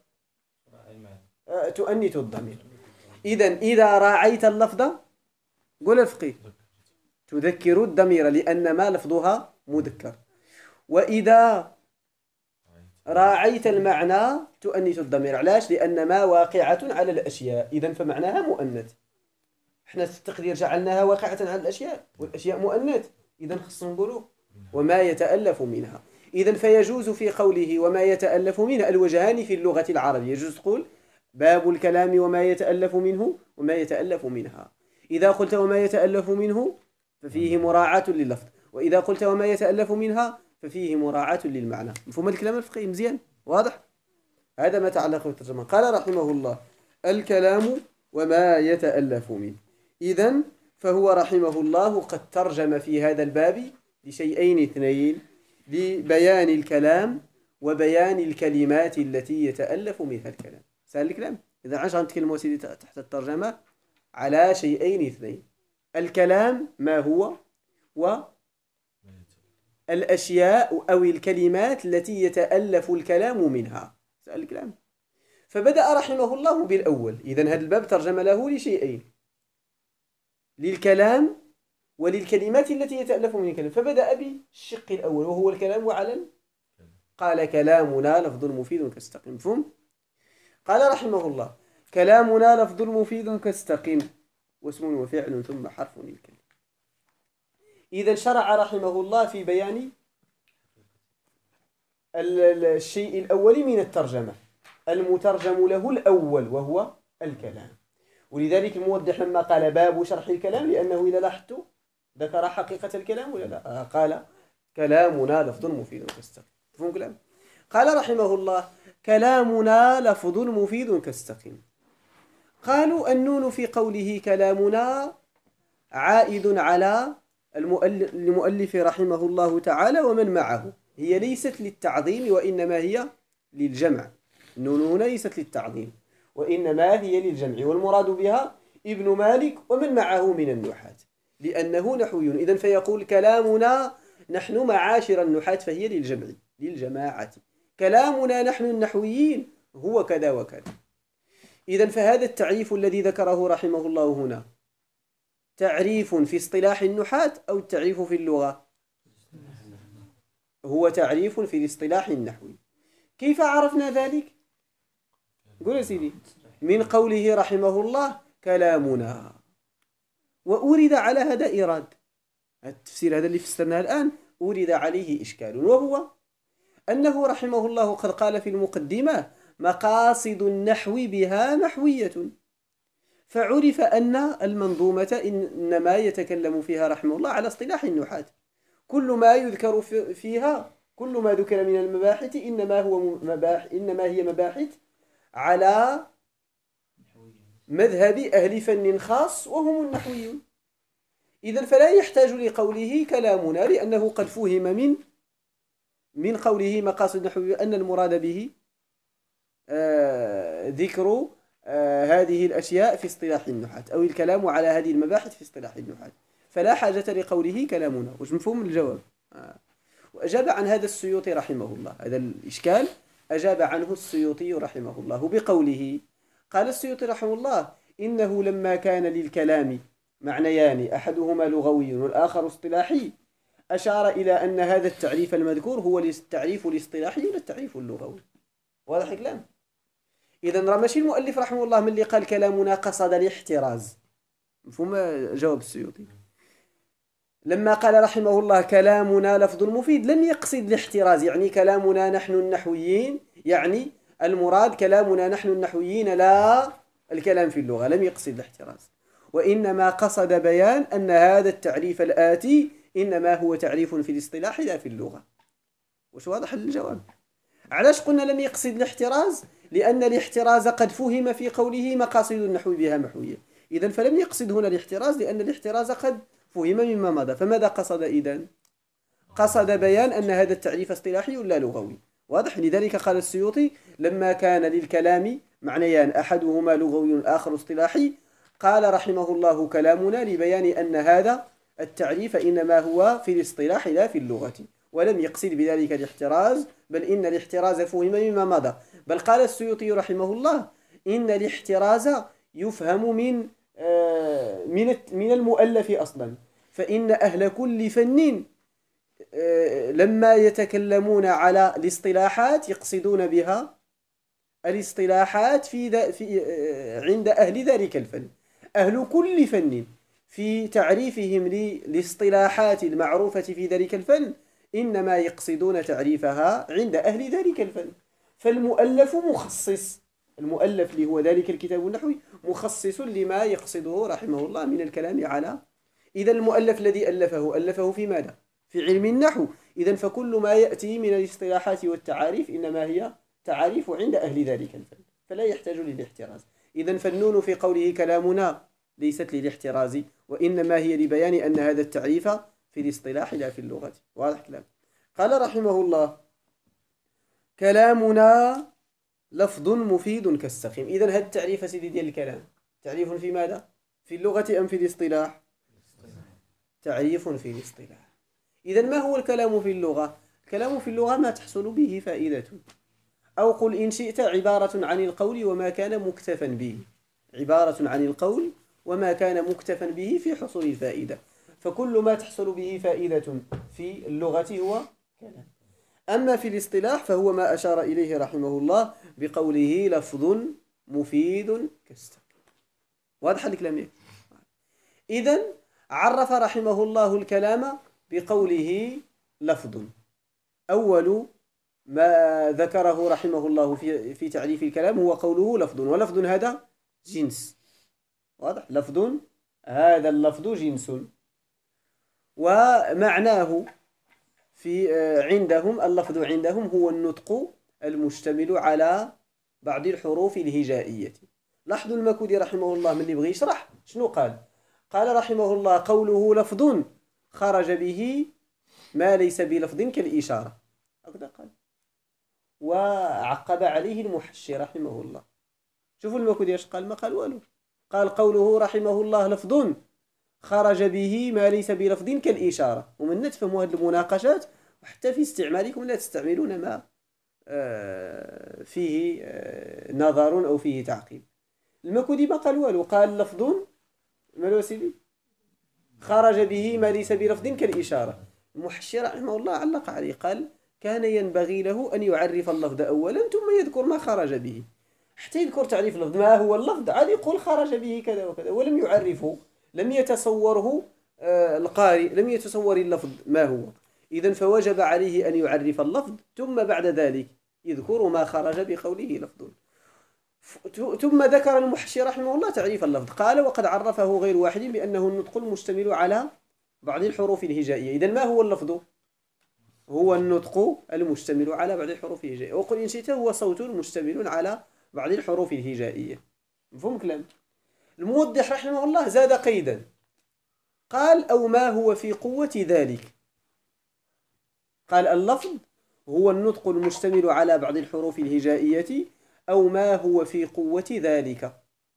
تؤنث الضمير. إذن إذا راعيت اللفظ، قول الفقيه تذكر الضمير لأن ما لفظها مذكر. وإذا راعيت المعنى تؤنث الضمير. علاش؟ لأن ما واقعة على الأشياء، إذن فمعناها مؤنث. احنا في التقدير جعلناها واقعة على الأشياء والأشياء مؤنث، إذن خصنا نقولوا وما يتألف منها. إذن فيجوز في قوله وما يتألف منها الوجهان في اللغة العربية. يجوز تقول باب الكلام وما يتألف منه وما يتألف منها. إذا قلت وما يتألف منه ففيه مراعاة لللفظ، وإذا قلت وما يتألف منها ففيه مراعاة للمعنى. مفهوم الكلام الفقهي مزيان؟ واضح؟ هذا ما يتعلق بالترجمة. قال رحمه الله الكلام وما يتألف منه. إذن فهو رحمه الله قد ترجم في هذا الباب لشيئين اثنين، لبيان الكلام وبيان الكلمات التي يتألف منها الكلام. سهل الكلام؟ إذا عاش غنتكلموا سيدي تحت الترجمة على شيئين اثنين: الكلام ما هو، والأشياء أو الكلمات التي يتألف الكلام منها. سهل الكلام. فبدأ رحمه الله بالأول. إذن هذا الباب ترجم له لشيئين: للكلام وللكلمات التي يتألف من الكلام. فبدأ بالشق الأول وهو الكلام وعلن. قال كلامنا لفظ مفيد كاستقم. مفهوم؟ قال رحمه الله كلامنا لفظ مفيد كاستقم واسم وفعل ثم حرف للكلمة. إذا شرع رحمه الله في بيان الشيء الأول من الترجمة، المترجم له الأول وهو الكلام. ولذلك الموضح لما قال باب شرح الكلام، لأنه إذا لاحظت ذكر حقيقة الكلام ولا لا؟ قال كلامنا لفظ مفيد كاستقم. تفهم كلام؟ قال رحمه الله كلامنا لفظ مفيد كاستقم. قالوا النون في قوله كلامنا عائد على المؤلف رحمه الله تعالى ومن معه، هي ليست للتعظيم وإنما هي للجمع. النون هنا ليست للتعظيم وإنما هي للجمع، والمراد بها ابن مالك ومن معه من النحاة لأنه نحوي. إذن فيقول كلامنا نحن معاشر النحاة، فهي للجمع للجماعة. كلامنا نحن النحويين هو كذا وكذا. إذن فهذا التعريف الذي ذكره رحمه الله هنا تعريف في اصطلاح النحاة أو التعريف في اللغة؟ هو تعريف في الاصطلاح النحوي. كيف عرفنا ذلك؟ قول يا سيدي. من قوله رحمه الله كلامنا، وأورد على هذا إيراد. التفسير هذا اللي فسرناه الآن أورد عليه إشكال، وهو أنه رحمه الله قد قال في المقدمة مقاصد النحو بها نحوية، فعرف أن المنظومة إنما يتكلم فيها رحمه الله على اصطلاح النحاة. كل ما يذكر فيها، كل ما ذكر من المباحث إنما هي مباحث على مذهب أهل فن خاص وهم النحويون. إذن فلا يحتاج لقوله كلامنا، لأنه قد فهم من قوله مقاصد النحو أن المراد به ذكر هذه الأشياء في اصطلاح النحاة، أو الكلام على هذه المباحث في اصطلاح النحاة، فلا حاجة لقوله كلامنا. وش مفهوم الجواب؟ وأجاب عن هذا السيوطي رحمه الله، هذا الإشكال أجاب عنه السيوطي رحمه الله بقوله. قال السيوطي رحمه الله إنه لما كان للكلام معنيان أحدهما لغوي والآخر اصطلاحي، أشار إلى أن هذا التعريف المذكور هو التعريف الاصطلاحي ولا التعريف اللغوي. واضح الكلام؟ إذن ماشي المؤلف رحمه الله من اللي قال كلامنا قصد الاحتراز. مفهوم جواب السيوطي؟ لما قال رحمه الله كلامنا لفظ مفيد لم يقصد الاحتراز، يعني كلامنا نحن النحويين، يعني المراد كلامنا نحن النحويين لا الكلام في اللغة، لم يقصد الاحتراز، وإنما قصد بيان أن هذا التعريف الآتي إنما هو تعريف في الاصطلاح لا في اللغة. وش واضح الجواب؟ علاش قلنا لم يقصد الاحتراز؟ لأن الاحتراز قد فهم في قوله مقاصد النحو بها محوية. إذن فلم يقصد هنا الاحتراز لأن الاحتراز قد فهم مما مضى. فماذا قصد إذن؟ قصد بيان أن هذا التعريف اصطلاحي ولا لغوي. واضح؟ لذلك قال السيوطي لما كان للكلام معنيان أحدهما لغوي والآخر اصطلاحي، قال رحمه الله كلامنا لبيان أن هذا التعريف إنما هو في الاصطلاح لا في اللغة، ولم يقصد بذلك الاحتراز، بل إن الاحتراز فهم مما مضى. بل قال السيوطي رحمه الله إن الاحتراز يفهم من المؤلف أصلا، فإن أهل كل فن لما يتكلمون على الاصطلاحات يقصدون بها الاصطلاحات عند أهل ذلك الفن. أهل كل فن في تعريفهم للاصطلاحات المعروفة في ذلك الفن إنما يقصدون تعريفها عند أهل ذلك الفن. فالمؤلف مخصص، المؤلف اللي هو ذلك الكتاب النحوي مخصص لما يقصده رحمه الله من الكلام على. إذا المؤلف الذي ألفه في ماذا؟ في علم النحو. إذا فكل ما يأتي من الاصطلاحات والتعاريف إنما هي تعاريف عند أهل ذلك الفن، فلا يحتاج للاحتراز. إذا فالنون في قوله كلامنا ليست للاحتراز، وإنما هي لبيان أن هذا التعريف في الاصطلاح لا في اللغة. واضح كلام. قال رحمه الله: كلامنا لفظ مفيد كالسخيم. إذا هذا التعريف سيدي ديال الكلام تعريف في ماذا؟ في اللغة أم في الاصطلاح؟ تعريف في الاصطلاح. إذا ما هو الكلام في اللغة؟ الكلام في اللغة ما تحصل به فائدة، أو قل إن شئت عبارة عن القول وما كان مكتفا به، عبارة عن القول وما كان مكتفا به في حصول الفائدة. فكل ما تحصل به فائدة في اللغة هو كلام. أما في الاصطلاح فهو ما أشار إليه رحمه الله بقوله لفظ مفيد كالسخيم. واضح الكلام؟ إذن عرف رحمه الله الكلام بقوله لفظ. أول ما ذكره رحمه الله في تعريف الكلام هو قوله لفظ، ولفظ هذا جنس. واضح؟ لفظ هذا اللفظ جنس، ومعناه عندهم اللفظ عندهم هو النطق المشتمل على بعض الحروف الهجائية. لاحظوا المكودي رحمه الله من اللي بغي يشرح شنو قال. قال رحمه الله: قوله لفظ خرج به ما ليس بلفظ كالإشارة. هكذا قال، وعقب عليه المحشي رحمه الله. شوفوا المكودي ايش قال؟ ما قال والو. قال قوله رحمه الله لفظ خرج به ما ليس بلفظ كالإشارة. ومن تفهموا هذه المناقشات، وحتى في استعمالكم لا تستعملون ما فيه نظر أو فيه تعقيب. المكودي ما قال والو، قال لفظ مالو سيدي خرج به ما ليس بلفظ كالإشارة. المحشي رحمه الله علق عليه، قال: كان ينبغي له أن يعرف اللفظ أولا ثم يذكر ما خرج به. حتى يذكر تعريف اللفظ ما هو اللفظ عاد يقول خرج به كذا وكذا، ولم يعرفه، لم يتصوره القارئ، لم يتصور اللفظ ما هو. إذن فوجب عليه أن يعرف اللفظ ثم بعد ذلك يذكر ما خرج بقوله لفظ. ثم ذكر المحشي رحمه الله تعريف اللفظ، قال: وقد عرفه غير واحد بأنه النطق المشتمل على بعض الحروف الهجائية. إذن ما هو اللفظ؟ هو النطق المشتمل على بعض الحروف الهجائية. وقل إن شئت هو صوت مشتمل على بعض الحروف الهجائية. مفهوم كلام؟ الموضح رحمه الله زاد قيدا، قال: أو ما هو في قوة ذلك. قال: اللفظ هو النطق المشتمل على بعض الحروف الهجائية أو ما هو في قوة ذلك.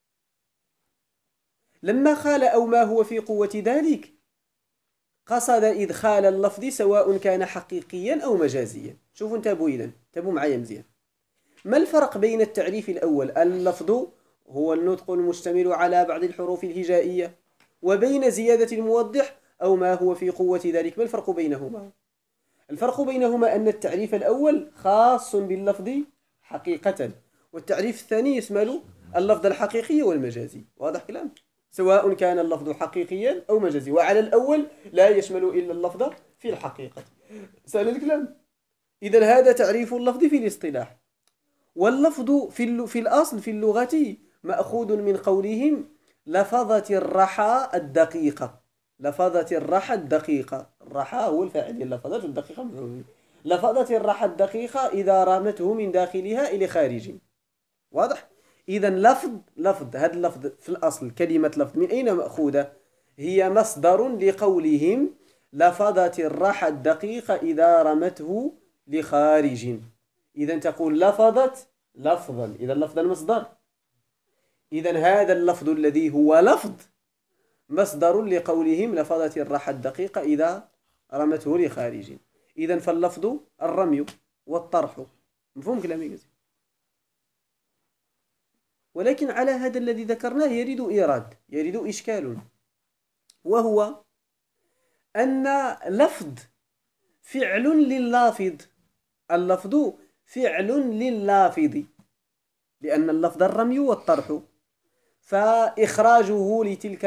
لما قال أو ما هو في قوة ذلك قصد إدخال اللفظ سواء كان حقيقيا أو مجازيا. شوفوا انتبهوا، انتبهوا معايا مزيان. ما الفرق بين التعريف الأول اللفظ هو النطق المشتمل على بعض الحروف الهجائية وبين زيادة الموضح أو ما هو في قوة ذلك؟ ما الفرق بينهما؟ الفرق بينهما أن التعريف الأول خاص باللفظ حقيقة، والتعريف الثاني يشمل اللفظ الحقيقي والمجازي. واضح كلام؟ سواء كان اللفظ حقيقيا أو مجازي، وعلى الأول لا يشمل إلا اللفظ في الحقيقة. سهل الكلام؟ إذن هذا تعريف اللفظ في الاصطلاح. واللفظ في الأصل في اللغة مأخوذ من قولهم لفظة الرحى الدقيقة. لفظة الرحى الدقيقة، الرحى هو الفاعل، اللفظة الدقيقة مفعول. لفظة الرحى الدقيقة إذا رمته من داخلها إلى خارج. واضح؟ إذا لفظ هذا اللفظ في الأصل كلمة لفظ من أين مأخوذة؟ هي مصدر لقولهم لفظة الرحى الدقيقة إذا رمته لخارج. إذا تقول لفظت لفظا، إذا اللفظ المصدر. إذا هذا اللفظ الذي هو لفظ مصدر لقولهم لفظت الرحى الدقيقة إذا رمته لخارج. إذا فاللفظ الرمي والطرح. مفهوم كلامي؟ ولكن على هذا الذي ذكرناه يريد إشكال، وهو أن لفظ فعل لللافظ، اللفظ فعل لللافظ، لأن اللفظ الرمي والطرح، فإخراجه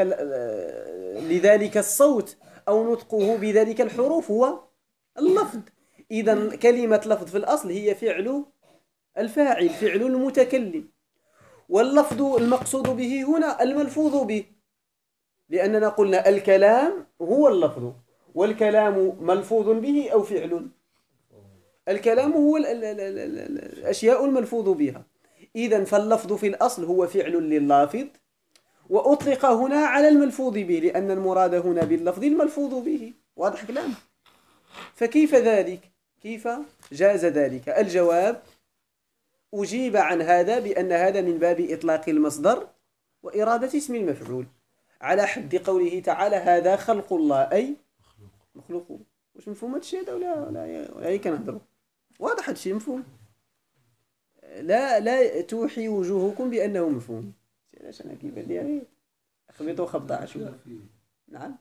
لذلك الصوت أو نطقه بذلك الحروف هو اللفظ. إذا كلمة لفظ في الأصل هي فعل الفاعل، فعل المتكلم، واللفظ المقصود به هنا الملفوظ به، لأننا قلنا الكلام هو اللفظ، والكلام ملفوظ به أو فعل. الكلام هو الأشياء الملفوظ بها. إذا فاللفظ في الأصل هو فعل لللافظ، وأطلق هنا على الملفوظ به، لأن المراد هنا باللفظ الملفوظ به. واضح كلام؟ فكيف ذلك؟ كيف جاز ذلك؟ الجواب: أجيب عن هذا بأن هذا من باب إطلاق المصدر وإرادة اسم المفعول، على حد قوله تعالى: هذا خلق الله، أي مخلوق. واش مفهوم هذا الشيء ولا كنهضروا؟ واضح هذا الشيء مفهوم؟ لا توحي وجوهكم بأنه مفهوم. علاش أنا كيبان لي خبطوا خبطة عشوائية. نعم،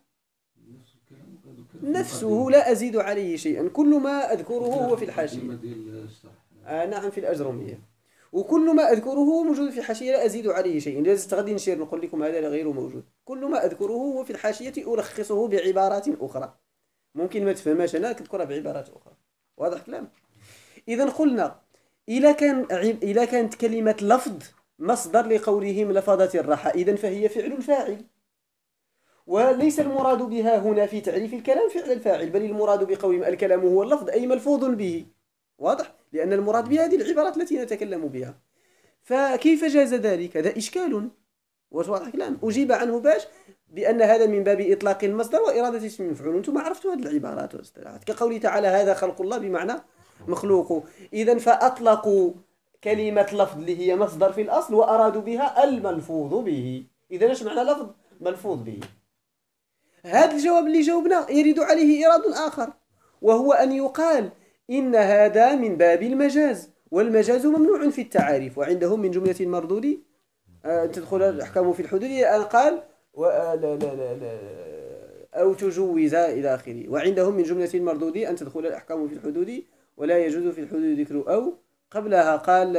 نفسه لا أزيد عليه شيئا، كل ما أذكره هو في الحاشية. نعم، في الأجرمية، وكل ما أذكره موجود في الحاشية، لا أزيد عليه شيئا. لازم غادي نشير نقول لكم هذا غير موجود. كل ما أذكره هو في الحاشية ألخصه بعبارات أخرى، ممكن ما تفهمهاش أنا كذكرها بعبارات أخرى. واضح كلام؟ إذا قلنا إذا كانت كلمة لفظ مصدر لقولهم لفظت الراحة، إذا فهي فعل الفاعل، وليس المراد بها هنا في تعريف الكلام فعل الفاعل، بل المراد بقولهم الكلام هو اللفظ أي ملفوظ به. واضح؟ لأن المراد بهذه العبارات التي نتكلم بها. فكيف جاز ذلك؟ هذا إشكال. واضح كلام؟ أجيب عنه باش بأن هذا من باب إطلاق المصدر وإرادة اسم المفعول. أنتم عرفتوا هذه العبارات والاصطلاحات، كقوله تعالى: هذا خلق الله، بمعنى مخلوق. إذا فأطلقوا كلمة لفظ اللي هي مصدر في الأصل وأرادوا بها الملفوظ به. إذا ايش معنى لفظ؟ ملفوظ به. هذا الجواب اللي جاوبنا يرد عليه إيراد آخر، وهو أن يقال إن هذا من باب المجاز، والمجاز ممنوع في التعاريف، وعندهم من جملة المردود تدخل الأحكام في الحدود أن قال أو تجوز إلى آخره. وعندهم من جملة المردود أن تدخل الأحكام في الحدود ولا يجوز في الحدود ذكر أو. قبلها قال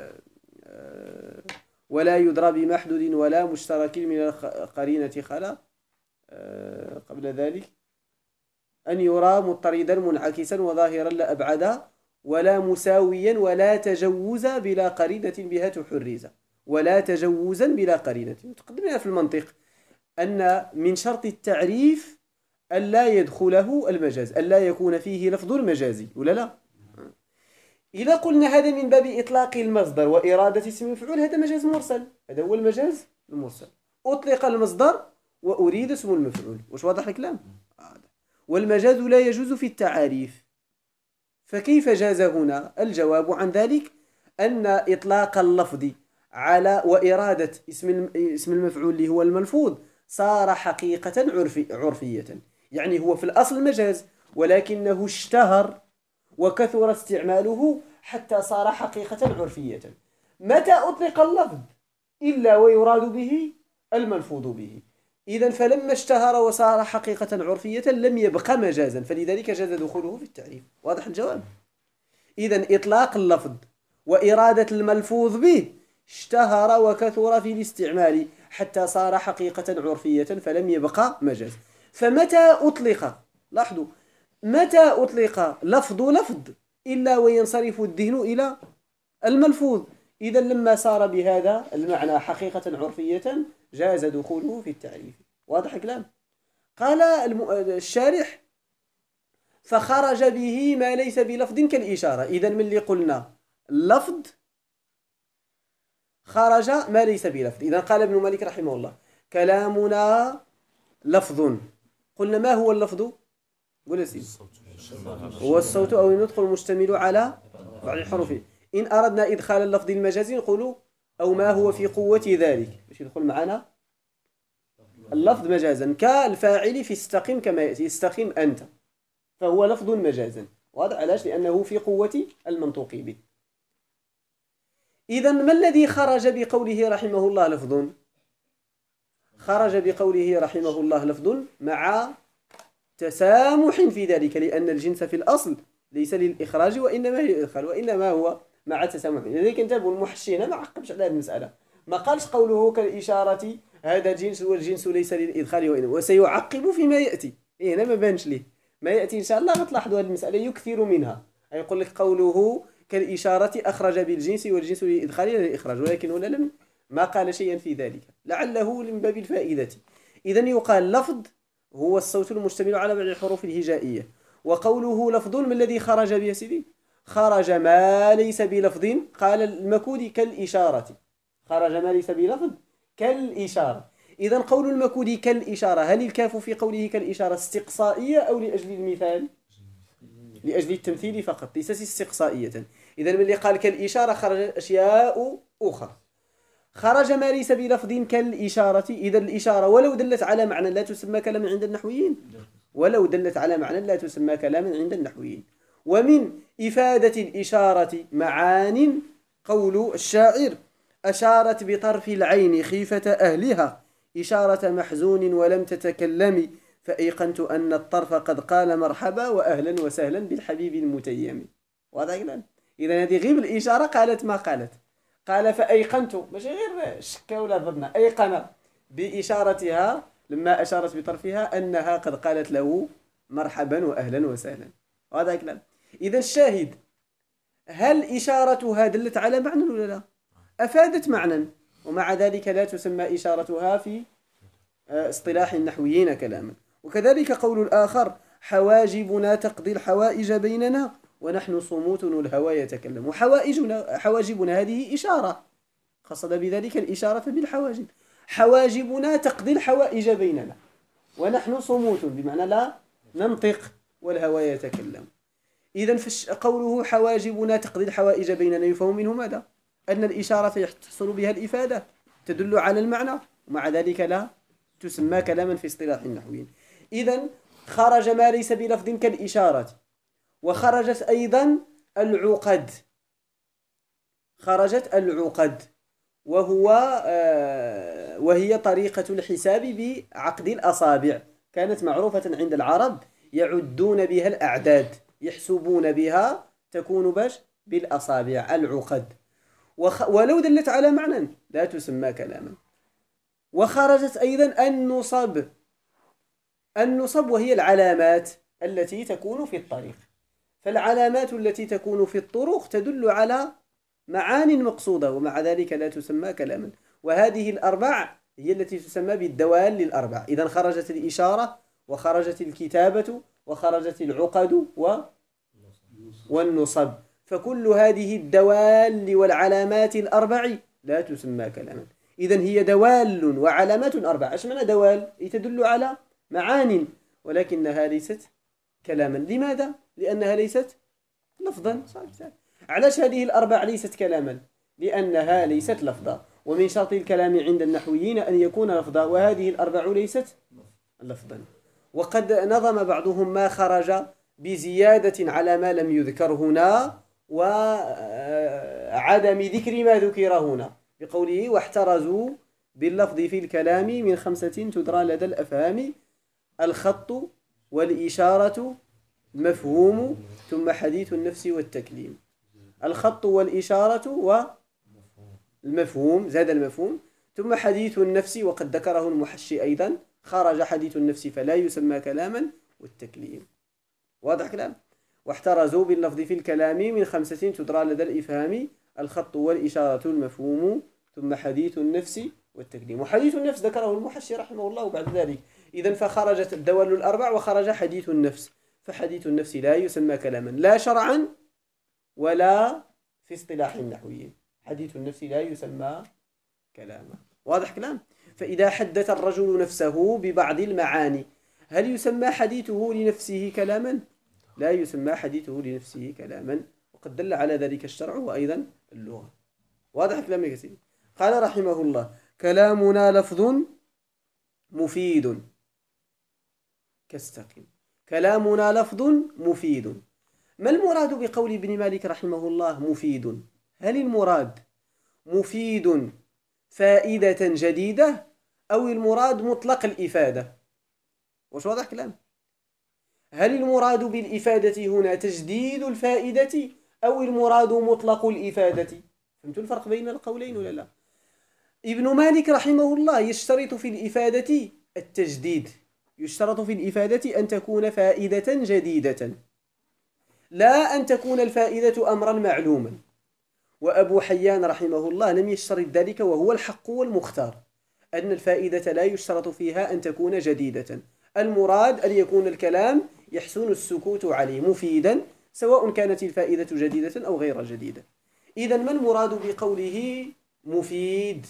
ولا يدرى بمحدود ولا مشترك من القرينة خلا. قبل ذلك أن يرى مضطردا منعكسا وظاهرا لا أبعدا، ولا مساويا ولا تجوزا بلا قرينة بها تحرز، ولا تجوزا بلا قرينة. تقدمنا في المنطق أن من شرط التعريف ألا يدخله المجاز، ألا يكون فيه لفظ المجازي، ولا لا؟ إذا قلنا هذا من باب إطلاق المصدر وإرادة اسم المفعول، هذا مجاز مرسل، هذا هو المجاز المرسل. أطلق المصدر وأريد اسم المفعول. وش واضح الكلام؟ والمجاز لا يجوز في التعاريف. فكيف جاز هنا؟ الجواب عن ذلك أن إطلاق اللفظ على وإرادة اسم المفعول اللي هو الملفوظ صار حقيقة عرفية، يعني هو في الأصل مجاز، ولكنه اشتهر وكثر استعماله حتى صار حقيقة عرفية. متى أطلق اللفظ إلا ويراد به الملفوظ به؟ إذن فلما اشتهر وصار حقيقة عرفية لم يبقى مجازا، فلذلك جاز دخوله في التعريف. واضح الجواب؟ إذن إطلاق اللفظ وإرادة الملفوظ به اشتهر وكثر في الاستعمال حتى صار حقيقة عرفية فلم يبقى مجاز. فمتى أطلق، لاحظوا، متى أطلق لفظ إلا وينصرف الذهن إلى الملفوظ. إذا لما صار بهذا المعنى حقيقة عرفية جاز دخوله في التعريف. واضح الكلام؟ قال الشارح: فخرج به ما ليس بلفظ كالإشارة. إذا من اللي قلنا لفظ خرج ما ليس بلفظ. إذا قال ابن مالك رحمه الله: كلامنا لفظ. قلنا ما هو اللفظ؟ قل سيدي. هو الصوت أو النطق المشتمل على بعض الحروف. إن أردنا إدخال اللفظ المجازي نقول أو ما هو في قوة ذلك، باش يدخل معنا اللفظ مجازا، كالفاعل في استقم كما يأتي استقم أنت، فهو لفظ مجازا. واضح؟ علاش؟ لأنه في قوة المنطوق به. إذا ما الذي خرج بقوله رحمه الله لفظ؟ خرج بقوله رحمه الله لفظ مع تسامح في ذلك، لأن الجنس في الأصل ليس للإخراج وإنما للإدخال، وإنما هو مع تسامح. لذلك انتبهوا، المحشي هنا ما عقبش على هذه المسألة، ما قالش قوله كالإشارة هذا جنس والجنس ليس للإدخال وإنما، وسيعقب فيما يأتي. إيه هنا ما بانش ليه، ما يأتي إن شاء الله غتلاحظوا هذه المسألة يكثر منها. يقول لك قوله كالإشارة أخرج بالجنس والجنس للإدخال إلى الإخراج، ولكن هنا ما قال شيئا في ذلك، لعله من باب الفائدة. إذن يقال لفظ هو الصوت المشتمل على بعض الحروف الهجائية. وقوله لفظ، ما الذي خرج به سيدي؟ خرج ما ليس بلفظ. قال المكودي كالإشارة، خرج ما ليس بلفظ كالإشارة. إذن قول المكودي كالإشارة، هل الكاف في قوله كالإشارة استقصائية أو لأجل المثال؟ لأجل التمثيل فقط، ليست استقصائية. إذن من اللي قال كالإشارة خرج أشياء أخرى. خرج ما ليس بلفظ كالإشارة، إذا الإشارة ولو دلت على معنى لا تسمى كلاما عند النحويين، ولو دلت على معنى لا تسمى كلاما عند النحويين. ومن إفادة الإشارة معان قول الشاعر: أشارت بطرف العين خيفة أهلها إشارة محزون ولم تتكلم، فأيقنت أن الطرف قد قال مرحبا وأهلا وسهلا بالحبيب المتيم. واضح كلام؟ إذا هذه غير الإشارة قالت ما قالت، قال فأيقنت، ماشي غير شك ولا ظن، أيقن بإشارتها لما أشارت بطرفها أنها قد قالت له مرحبا وأهلا وسهلا. هذا كلام. إذا الشاهد، هل إشارتها دلت على معنى ولا لا؟ أفادت معنى، ومع ذلك لا تسمى إشارتها في اصطلاح النحويين كلاما. وكذلك قول الآخر: حواجبنا تقضي الحوائج بيننا ونحن صموت الهوى يتكلم. حواجبنا هذه إشارة، قصد بذلك الإشارة بالحواجب. حواجبنا تقضي الحوائج بيننا ونحن صموت، بمعنى لا ننطق والهوى يتكلم. إذن قوله حواجبنا تقضي الحوائج بيننا يفهم منه ماذا؟ أن الإشارة يحصل بها الإفادة، تدل على المعنى، ومع ذلك لا تسمى كلاما في اصطلاح النحويين. إذن خرج ما ليس بلفظ كالإشارة. وخرجت أيضا العقد، خرجت العقد وهي طريقة الحساب بعقد الأصابع، كانت معروفة عند العرب، يعدون بها الأعداد، يحسبون بها، تكون باش بالأصابع، العقد. ولو دلت على معنى لا تسمى كلاما. وخرجت أيضا النصب وهي العلامات التي تكون في الطريق. فالعلامات التي تكون في الطرق تدل على معان مقصودة، ومع ذلك لا تسمى كلاما. وهذه الأربع هي التي تسمى بالدوال للأربع. إذا خرجت الإشارة، وخرجت الكتابة، وخرجت العقد والنصب، فكل هذه الدوال والعلامات الأربع لا تسمى كلاما. إذن هي دوال وعلامات أربع. إيش معنى دوال؟ تدل على معان، ولكنها ليست كلاما. لماذا؟ لأنها ليست لفظا. علاش هذه الأربع ليست كلاما؟ لأنها ليست لفظا، ومن شرط الكلام عند النحويين أن يكون لفظا، وهذه الأربع ليست لفظا. وقد نظم بعضهم ما خرج بزيادة على ما لم يذكر هنا وعدم ذكر ما ذكر هنا، بقوله: واحترزوا باللفظ في الكلام من 5 تدرى لدى الأفهام: الخط والإشارة المفهوم ثم حديث النفس والتكليم. الخط والإشارة والمفهوم، زاد المفهوم، ثم حديث النفس، وقد ذكره المحشي أيضا، خرج حديث النفس فلا يسمى كلاما، والتكليم. واضح كلام؟ واحترزوا باللفظ في الكلام من 5 تدرى لدى الإفهام: الخط والإشارة المفهوم ثم حديث النفس والتكليم. وحديث النفس ذكره المحشي رحمه الله بعد ذلك. إذن فخرجت الدوال الأربع وخرج حديث النفس، فحديث النفس لا يسمى كلاما، لا شرعا ولا في اصطلاح النحويين. حديث النفس لا يسمى كلاما. واضح كلام؟ فإذا حدث الرجل نفسه ببعض المعاني، هل يسمى حديثه لنفسه كلاما؟ لا يسمى حديثه لنفسه كلاما، وقد دل على ذلك الشرع وأيضا اللغة. واضح كلام يا سيدي؟ قال رحمه الله: كلامنا لفظ مفيد كاستقم. كلامنا لفظ مفيد. ما المراد بقول ابن مالك رحمه الله مفيد؟ هل المراد مفيد فائدة جديدة، أو المراد مطلق الإفادة؟ وش واضح كلام؟ هل المراد بالإفادة هنا تجديد الفائدة أو المراد مطلق الإفادة؟ فهمتوا الفرق بين القولين ولا لا؟ ابن مالك رحمه الله يشترط في الإفادة التجديد، يشترط في الإفادة أن تكون فائدة جديدة، لا أن تكون الفائدة أمرا معلوما. وأبو حيان رحمه الله لم يشترط ذلك، وهو الحق والمختار، أن الفائدة لا يشترط فيها أن تكون جديدة، المراد أن يكون الكلام يحسن السكوت عليه مفيدا، سواء كانت الفائدة جديدة أو غير جديدة. إذن ما المراد بقوله مفيد؟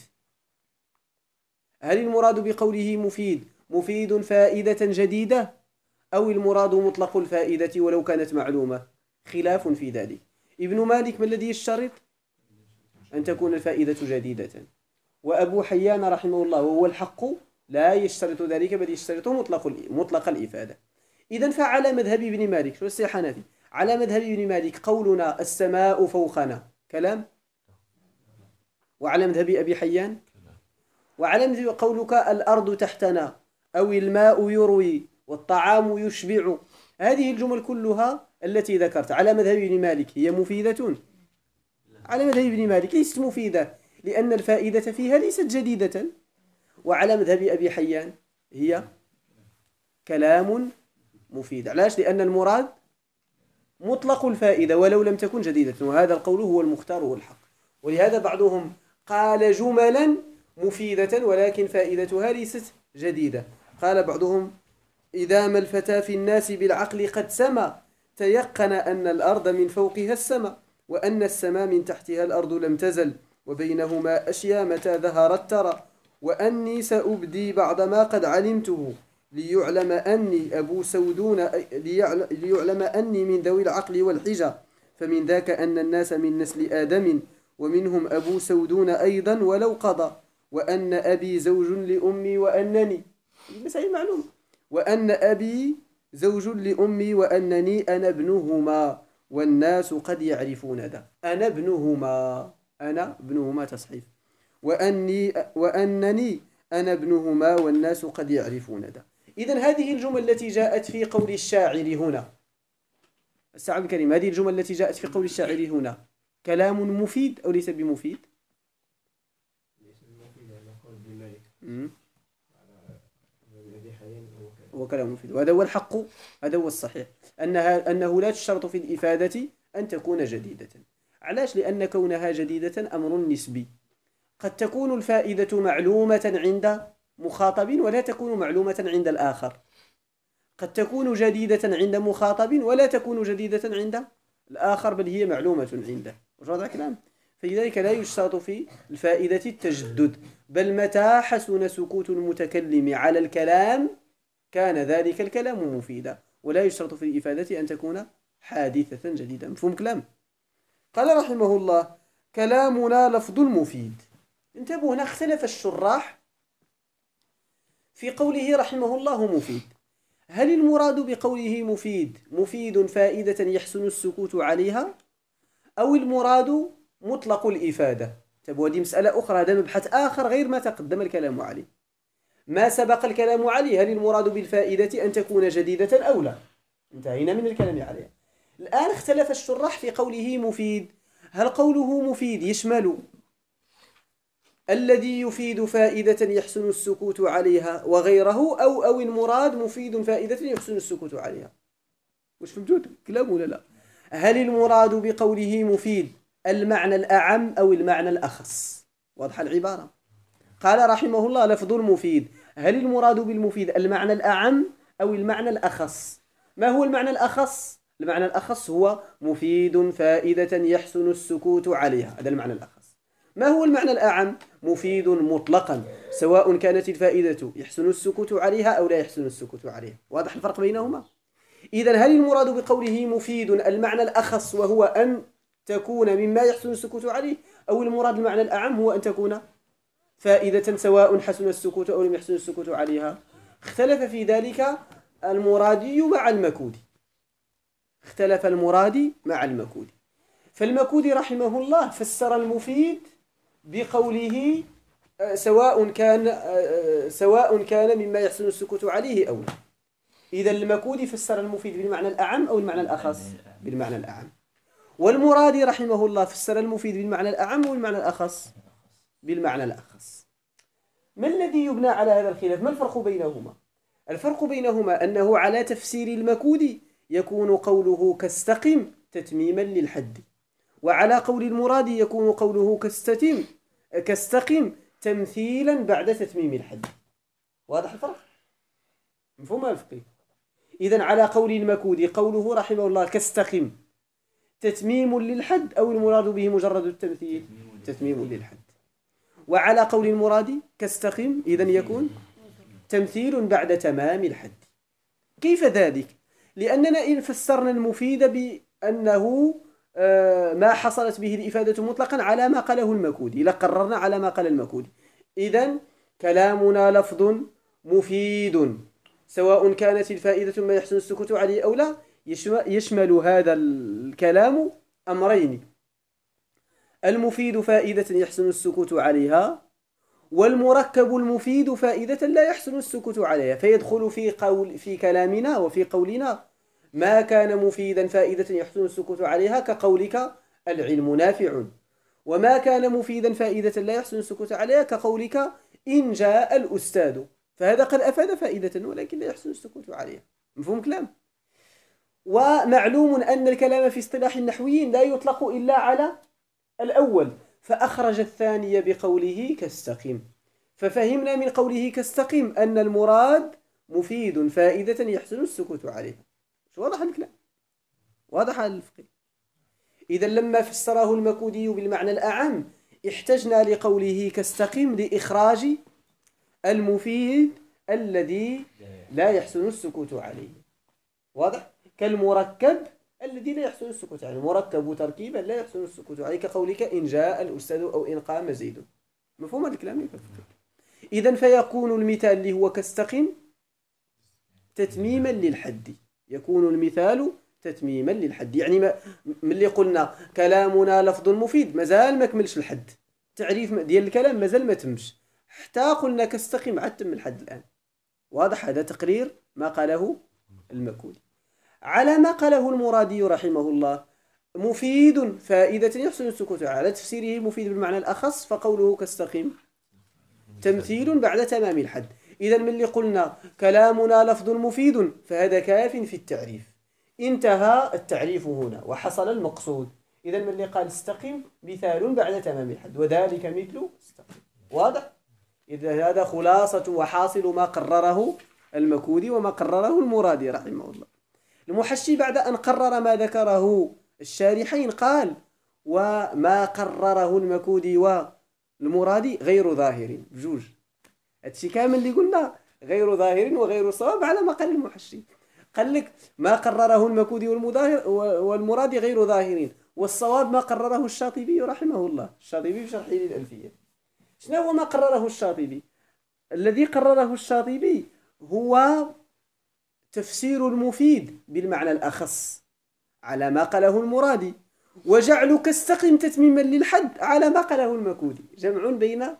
هل المراد بقوله مفيد فائدة جديدة، أو المراد مطلق الفائدة ولو كانت معلومة؟ خلاف في ذلك. ابن مالك ما الذي يشترط؟ أن تكون الفائدة جديدة. وأبو حيان رحمه الله وهو الحق لا يشترط ذلك، بل يشترط مطلق الإفادة. إذن فعلى مذهب ابن مالك، شو الحنفي، على مذهب ابن مالك قولنا السماء فوقنا كلام، وعلى مذهب أبي حيان، وعلى مذهب قولك الأرض تحتنا أو الماء يروي والطعام يشبع، هذه الجمل كلها التي ذكرت على مذهب ابن مالك هي مفيدة؟ على مذهب ابن مالك ليست مفيدة، لأن الفائدة فيها ليست جديدة. وعلى مذهب أبي حيان هي كلام مفيد. علاش؟ لأن المراد مطلق الفائدة ولو لم تكن جديدة، وهذا القول هو المختار والحق. ولهذا بعضهم قال جملا مفيدة ولكن فائدتها ليست جديدة. قال بعضهم إذا ما الفتى في الناس بالعقل قد سمى، تيقن أن الأرض من فوقها السماء، وأن السماء من تحتها الأرض لم تزل، وبينهما أشياء متى ظهرت ترى، وأني سأبدي بعض ما قد علمته، ليعلم أني أبو سودون، ليعلم أني من ذوي العقل والحجة، فمن ذاك أن الناس من نسل آدم، ومنهم أبو سودون أيضا ولو قضى، وأن أبي زوج لأمي وأنني، مسائل معلومة، وأن أبي زوج لأمي وأنني أنا ابنهما، والناس قد يعرفون ذا. أنا ابنهما، أنا ابنهما تصحيف، وأنني أنا ابنهما والناس قد يعرفون ذا. إذن هذه الجمل التي جاءت في قول الشاعر هنا، الساعة الكريم، هذه الجمل التي جاءت في قول الشاعر هنا كلام مفيد أو ليس بمفيد؟ هو كلام مفيد، وهذا هو الحق، هذا هو الصحيح، أنه لا تشترط في الإفادة أن تكون جديدة. علاش؟ لأن كونها جديدة أمر نسبي، قد تكون الفائدة معلومة عند مخاطب ولا تكون معلومة عند الآخر، قد تكون جديدة عند مخاطب ولا تكون جديدة عند الآخر، بل هي معلومة عنده. وش هذا الكلام؟ فلذلك لا يشترط في الفائدة التجدد، بل متى حسن سكوت المتكلم على الكلام كان ذلك الكلام مفيدا، ولا يشترط في الإفادة أن تكون حادثة جديدة. مفهوم كلام؟ قال رحمه الله كلامنا لفظ المفيد. انتبهوا، هنا اختلف الشراح في قوله رحمه الله مفيد. هل المراد بقوله مفيد فائدة يحسن السكوت عليها، أو المراد مطلق الإفادة؟ انتبهوا، هذه مسألة أخرى، هذا مبحث آخر غير ما تقدم الكلام عليه. ما سبق الكلام عليه، هل المراد بالفائدة أن تكون جديدة أو لا؟ انتهينا من الكلام عليه. الآن اختلف الشراح في قوله مفيد، هل قوله مفيد يشمل الذي يفيد فائدة يحسن السكوت عليها وغيره، أو المراد مفيد فائدة يحسن السكوت عليها؟ وش فهمتوا كلام ولا لا؟ هل المراد بقوله مفيد المعنى الأعم أو المعنى الأخص؟ واضح العبارة. قال رحمه الله لفظ المفيد، هل المراد بالمفيد المعنى الأعم أو المعنى الأخص؟ ما هو المعنى الأخص؟ المعنى الأخص هو مفيد فائدة يحسن السكوت عليها، هذا المعنى الأخص. ما هو المعنى الأعم؟ مفيد مطلقا، سواء كانت الفائدة يحسن السكوت عليها أو لا يحسن السكوت عليها. واضح الفرق بينهما؟ إذن هل المراد بقوله مفيد المعنى الأخص وهو أن تكون مما يحسن السكوت عليه، أو المراد المعنى الأعم هو أن تكون فائدة سواء حسن السكوت أو لم يحسن السكوت عليها؟ اختلف في ذلك المرادي مع المكودي، اختلف المرادي مع المكودي. فالمكودي رحمه الله فسر المفيد بقوله سواء كان مما يحسن السكوت عليه أو لا. إذا المكودي فسر المفيد بالمعنى الأعم أو المعنى الأخص؟ بالمعنى الأعم. والمرادي رحمه الله فسر المفيد بالمعنى الأعم أو المعنى الأخص؟ بالمعنى الأخص. ما الذي يبنى على هذا الخلاف؟ ما الفرق بينهما؟ الفرق بينهما أنه على تفسير المكودي يكون قوله كاستقم تتميما للحد، وعلى قول المرادي يكون قوله كاستقم تمثيلا بعد تتميم الحد. واضح الفرق؟ مفهوم الفقه؟ إذن على قول المكودي قوله رحمه الله كاستقم تتميم للحد، أو المراد به مجرد التمثيل؟ تتميم للحد. وعلى قول المرادي كاستقم إذن يكون تمثيل بعد تمام الحد. كيف ذلك؟ لأننا إن فسرنا المفيد بأنه ما حصلت به الإفادة مطلقا على ما قاله المكودي، لقررنا على ما قال المكودي، إذن كلامنا لفظ مفيد سواء كانت الفائدة ما يحسن السكوت عليه أو لا. يشمل هذا الكلام أمرين: المفيد فائدة يحسن السكوت عليها، والمركب المفيد فائدة لا يحسن السكوت عليها. فيدخل في كلامنا وفي قولنا ما كان مفيدا فائدة يحسن السكوت عليها كقولك العلم نافع، وما كان مفيدا فائدة لا يحسن السكوت عليها كقولك إن جاء الأستاذ، فهذا قد أفاد فائدة ولكن لا يحسن السكوت عليها. مفهوم كلام؟ ومعلوم أن الكلام في اصطلاح النحويين لا يطلق إلا على الأول، فأخرج الثاني بقوله كاستقم، ففهمنا من قوله كاستقم أن المراد مفيد فائدة يحسن السكوت عليها. شو واضح الكلام؟ واضح الفقه؟ إذا لما فسره المكودي بالمعنى الأعم احتجنا لقوله كاستقم لإخراج المفيد الذي لا يحسن السكوت عليه. واضح؟ كالمركب الذي لا يحسن السكوت عليه، مركب تركيبا لا يحسن السكوت عليه كقولك إن جاء الأستاذ أو إن قام زيد. مفهوم هذا الكلام؟ إذن فيكون المثال اللي هو كاستقم تتميما للحد، يكون المثال تتميما للحد. يعني من اللي قلنا كلامنا لفظ مفيد مازال ما كملش الحد، تعريف ديال الكلام مازال ما تمش، حتى قلنا كاستقم عاد تم الحد الآن. واضح؟ هذا تقرير ما قاله المكودي. على ما قاله المرادي رحمه الله مفيد فائدة يحسن السكوت على تفسيره مفيد بالمعنى الأخص، فقوله كاستقم تمثيل بعد تمام الحد. إذا من اللي قلنا كلامنا لفظ مفيد فهذا كاف في التعريف، انتهى التعريف هنا وحصل المقصود. إذا من اللي قال استقم مثال بعد تمام الحد، وذلك مثل استقم. واضح؟ إذا هذا خلاصة وحاصل ما قرره المكودي وما قرره المرادي رحمه الله. المحشي بعد أن قرر ما ذكره الشارحين قال وما قرره المكودي والمرادي غير ظاهر. بجوج هادشي كامل اللي قلنا غير ظاهر وغير صواب على ما قال المحشي. قال لك ما قرره المكودي والمرادي غير ظاهرين، والصواب ما قرره الشاطبي رحمه الله، الشاطبي في شرحه للألفية. شنو هو ما قرره الشاطبي؟ الذي قرره الشاطبي هو تفسير المفيد بالمعنى الأخص على ما قاله المرادي، وجعل كاستقم تتميما للحد على ما قاله المكودي، جمع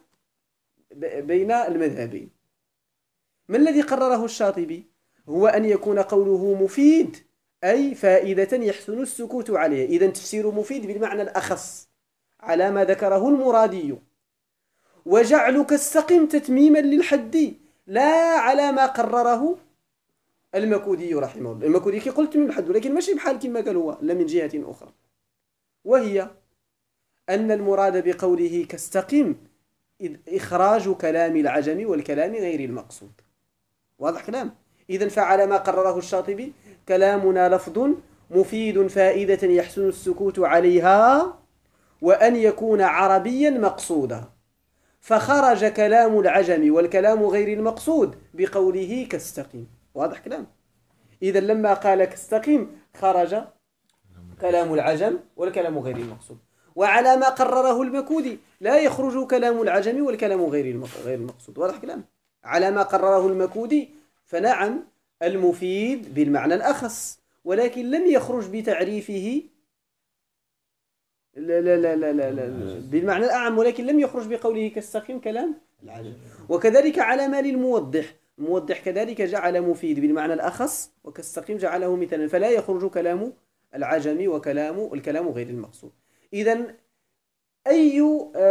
بين المذهبين. ما الذي قرره الشاطبي؟ هو أن يكون قوله مفيد أي فائدة يحسن السكوت عليه. إذن تفسير مفيد بالمعنى الأخص على ما ذكره المرادي، وجعل كاستقم تتميما للحد لا على ما قرره المكودي رحمه الله. المكودي كي قلت من الحد ولكن ماشي بحال كما قال هو، لا من جهة أخرى، وهي أن المراد بقوله كاستقم إخراج كلام العجم والكلام غير المقصود. واضح كلام؟ إذن فعلى ما قرره الشاطبي كلامنا لفظ مفيد فائدة يحسن السكوت عليها وأن يكون عربيا مقصودا، فخرج كلام العجم والكلام غير المقصود بقوله كاستقم. واضح كلام؟ إذا لما قال كاستقم خرج كلام العجم والكلام غير المقصود. وعلى ما قرره المكودي لا يخرج كلام العجم والكلام غير المقصود. واضح كلام؟ على ما قرره المكودي فنعم المفيد بالمعنى الأخص، ولكن لم يخرج بتعريفه لا بالمعنى الأعم، ولكن لم يخرج بقوله كاستقم كلام العجم. وكذلك على ما للموضح الموضح كذلك جعل مفيد بالمعنى الأخص، وكاستقم جعله مثلا، فلا يخرج كلام العجم والكلام غير المقصود. إذن أي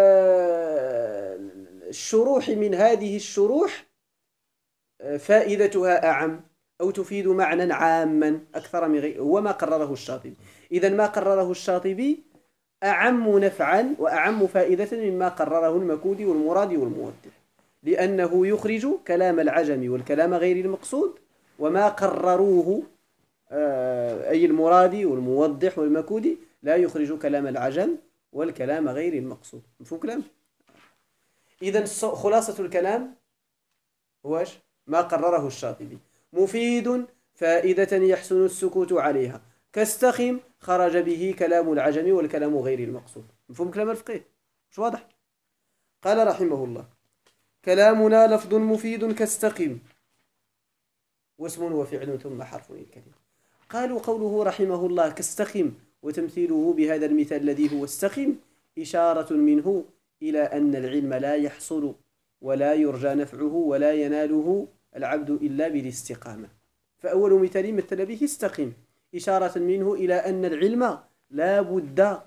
الشروح من هذه الشروح فائدتها أعم أو تفيد معنى عاما أكثر من غير، هو ما قرره الشاطبي. إذن ما قرره الشاطبي أعم نفعا وأعم فائدة مما قرره المكودي والمرادي والموضح، لأنه يخرج كلام العجم والكلام غير المقصود، وما قرروه أي المرادي والموضح والمكودي لا يخرج كلام العجم والكلام غير المقصود. مفهوم كلام؟ إذن خلاصة الكلام هو ما قرره الشاطبي: مفيد فائدة يحسن السكوت عليها، كاستخم خرج به كلام العجم والكلام غير المقصود. مفهوم كلام الفقيه؟ مش واضح؟ قال رحمه الله: كلامنا لفظ مفيد كاستقم، واسم وفعل ثم حرف الكلمة. قالوا قوله رحمه الله كاستقم وتمثيله بهذا المثال الذي هو استقم إشارة منه إلى أن العلم لا يحصل ولا يرجى نفعه ولا يناله العبد إلا بالاستقامة. فأول مثال مثل به استقم، إشارة منه إلى أن العلم لا بد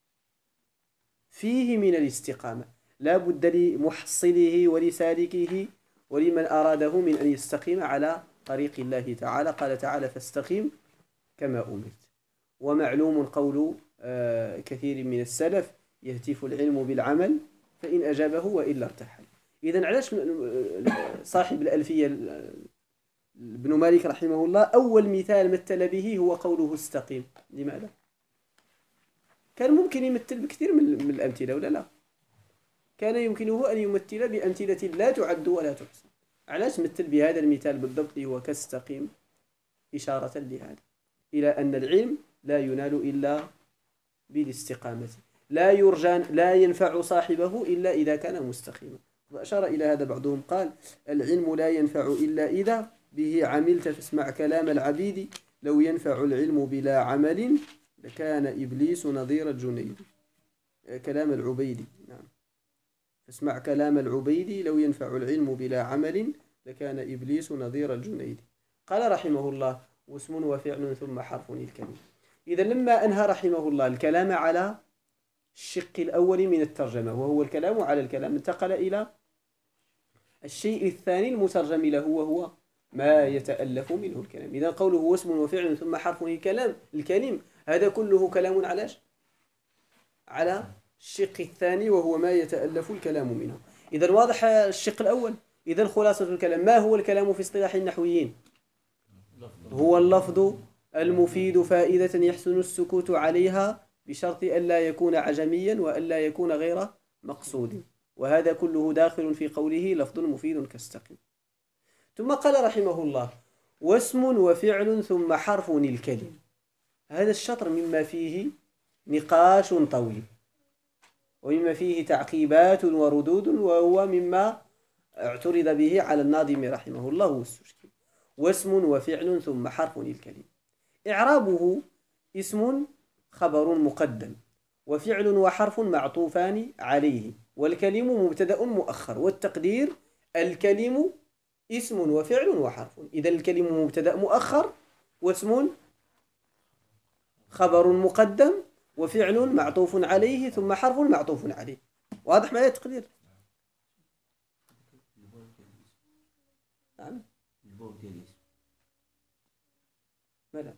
فيه من الاستقامة، لا بد لمحصله ولسالكه ولمن أراده من أن يستقيم على طريق الله تعالى. قال تعالى: فاستقم كما أمرت. ومعلوم قول كثير من السلف: يهتف العلم بالعمل فإن أجابه وإلا ارتحل. إذن علاش صاحب الألفية ابن مالك رحمه الله أول مثال مثل به هو قوله استقيم؟ لماذا؟ كان ممكن يمثل بكثير من الأمثلة ولا لا؟ كان يمكنه أن يمثل بأمثلة لا تعد ولا تحصى. علاش مثل بهذا المثال بالضبط هو كاستقيم؟ إشارة لهذا، إلى أن العلم لا ينال إلا بالاستقامة، لا ينفع صاحبه إلا إذا كان مستقيما. وأشار إلى هذا بعضهم قال: العلم لا ينفع إلا إذا به عملت، فاسمع كلام العبيد، لو ينفع العلم بلا عمل لكان إبليس نظير الجنيد. كلام العبيدي، نعم. فاسمع كلام العبيد، لو ينفع العلم بلا عمل لكان إبليس نظير الجنيد. قال رحمه الله: واسم وفعل ثم حرف الكلمة. إذا لما أنهى رحمه الله الكلام على الشق الأول من الترجمة وهو الكلام على الكلام، انتقل إلى الشيء الثاني المترجم له وهو ما يتألف منه الكلام. إذا قوله واسم وفعل ثم حرف الكلم، هذا كله كلام على الشق الثاني وهو ما يتألف الكلام منه. إذا واضح الشق الأول. إذا خلاصة الكلام: ما هو الكلام في اصطلاح النحويين؟ هو اللفظ المفيد فائدة يحسن السكوت عليها بشرط ألا يكون عجميا وألا يكون غير مقصود، وهذا كله داخل في قوله لفظ مفيد كاستقم. ثم قال رحمه الله: واسم وفعل ثم حرف الكلم. هذا الشطر مما فيه نقاش طويل ومما فيه تعقيبات وردود، وهو مما اعترض به على الناظم رحمه الله والسشكي. واسم وفعل ثم حرف الكلم. إعرابه: اسم خبر مقدم، وفعل وحرف معطوفان عليه، والكلم مبتدأ مؤخر، والتقدير: الكلم اسم وفعل وحرف. إذا الكلم مبتدأ مؤخر، واسم خبر مقدم، وفعل معطوف عليه، ثم حرف معطوف عليه. واضح معي التقدير؟ نعم. ماذا؟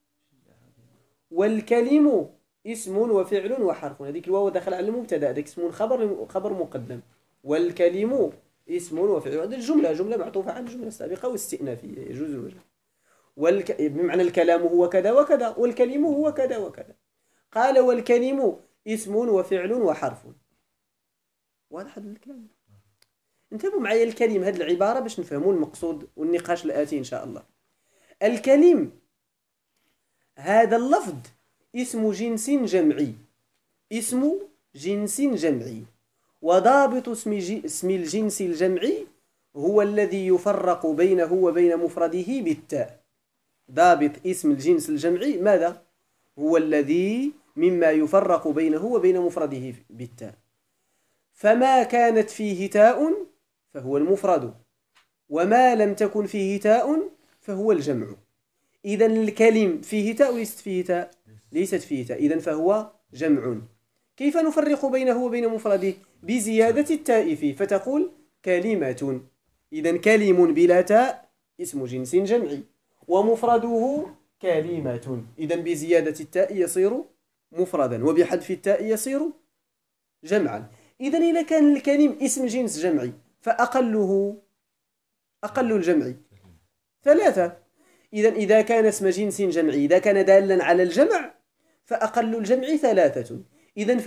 والكلم اسم وفعل وحرف. هذيك الواو دخل على المبتدا، هذاك اسم خبر مقدم، والكلم اسم وفعل. هذه الجملة معطوفة على الجملة السابقة واستئنافية، يجوز الوجه. بمعنى الكلام هو كذا وكذا، والكلم هو كذا وكذا. قال: والكلم اسم وفعل وحرف. واضح هذا الكلام؟ انتبهوا معي الكلم، هذه العبارة باش نفهموا المقصود والنقاش الآتي إن شاء الله. الكلم هذا اللفظ اسم جنس جمعي، اسم جنس جمعي، وضابط اسم الجنس الجمعي هو الذي يفرق بينه وبين مفرده بالتاء. ضابط اسم الجنس الجمعي ماذا؟ هو الذي مما يفرق بينه وبين مفرده بالتاء. فما كانت فيه تاء فهو المفرد، وما لم تكن فيه تاء فهو الجمع. إذا الكلم فيه تاء وليست فيه تاء؟ ليست فيه تاء، إذا فهو جمع. كيف نفرق بينه وبين مفرده؟ بزيادة التاء فيه، فتقول كلمة. إذا كلم بلا تاء اسم جنس جمعي، ومفرده كلمة. إذا بزيادة التاء يصير مفردا، وبحذف التاء يصير جمعا. إذا إذا كان الكلم اسم جنس جمعي فأقله أقل الجمع ثلاثة. إذا كان اسم جنس جمعي إذا كان دالا على الجمع فأقل الجمع ثلاثة. إذا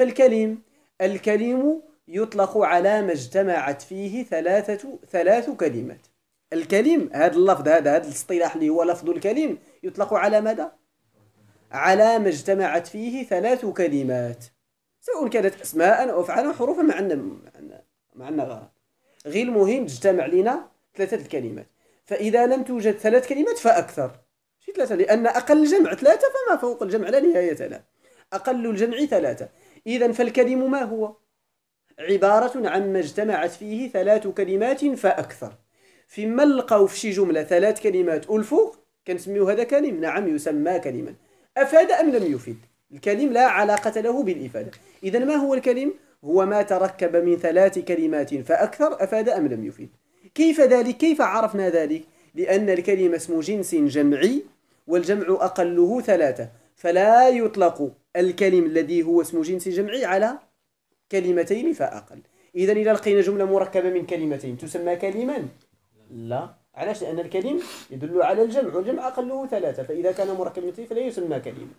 الكلم يطلق على ما اجتمعت فيه ثلاث كلمات. الكلم هذا اللفظ هذا الاصطلاح اللي هو لفظ الكلم يطلق على ماذا؟ على ما اجتمعت فيه ثلاث كلمات، سواء كانت أسماء أو أفعالا أو حروفا، معنا غرض. غير المهم تجتمع لنا ثلاثة الكلمات. فإذا لم توجد ثلاث كلمات فأكثر، شي ثلاثة، لأن أقل الجمع ثلاثة فما فوق الجمع لا نهاية له. أقل الجمع ثلاثة. إذا فالكلم ما هو؟ عبارة عن ما اجتمعت فيه ثلاث كلمات فأكثر. فيما نلقاو في شي جملة ثلاث كلمات والفوق كنسميو هذا كلم. نعم يسمى كلما. أفاد أم لم يفيد؟ الكلم لا علاقة له بالإفادة. إذا ما هو الكلم؟ هو ما تركب من ثلاث كلمات فأكثر. أفاد أم لم يفيد؟ كيف ذلك؟ كيف عرفنا ذلك؟ لأن الكلمة اسم جنس جمعي، والجمع أقله ثلاثة، فلا يطلق الكلم الذي هو اسم جنس جمعي على كلمتين فأقل. إذا إذا لقينا جملة مركبة من كلمتين تسمى كلما؟ لا. علاش؟ لأن الكلم يدل على الجمع، والجمع أقله ثلاثة، فإذا كان مركب من اثنين فلا يسمى كلمة.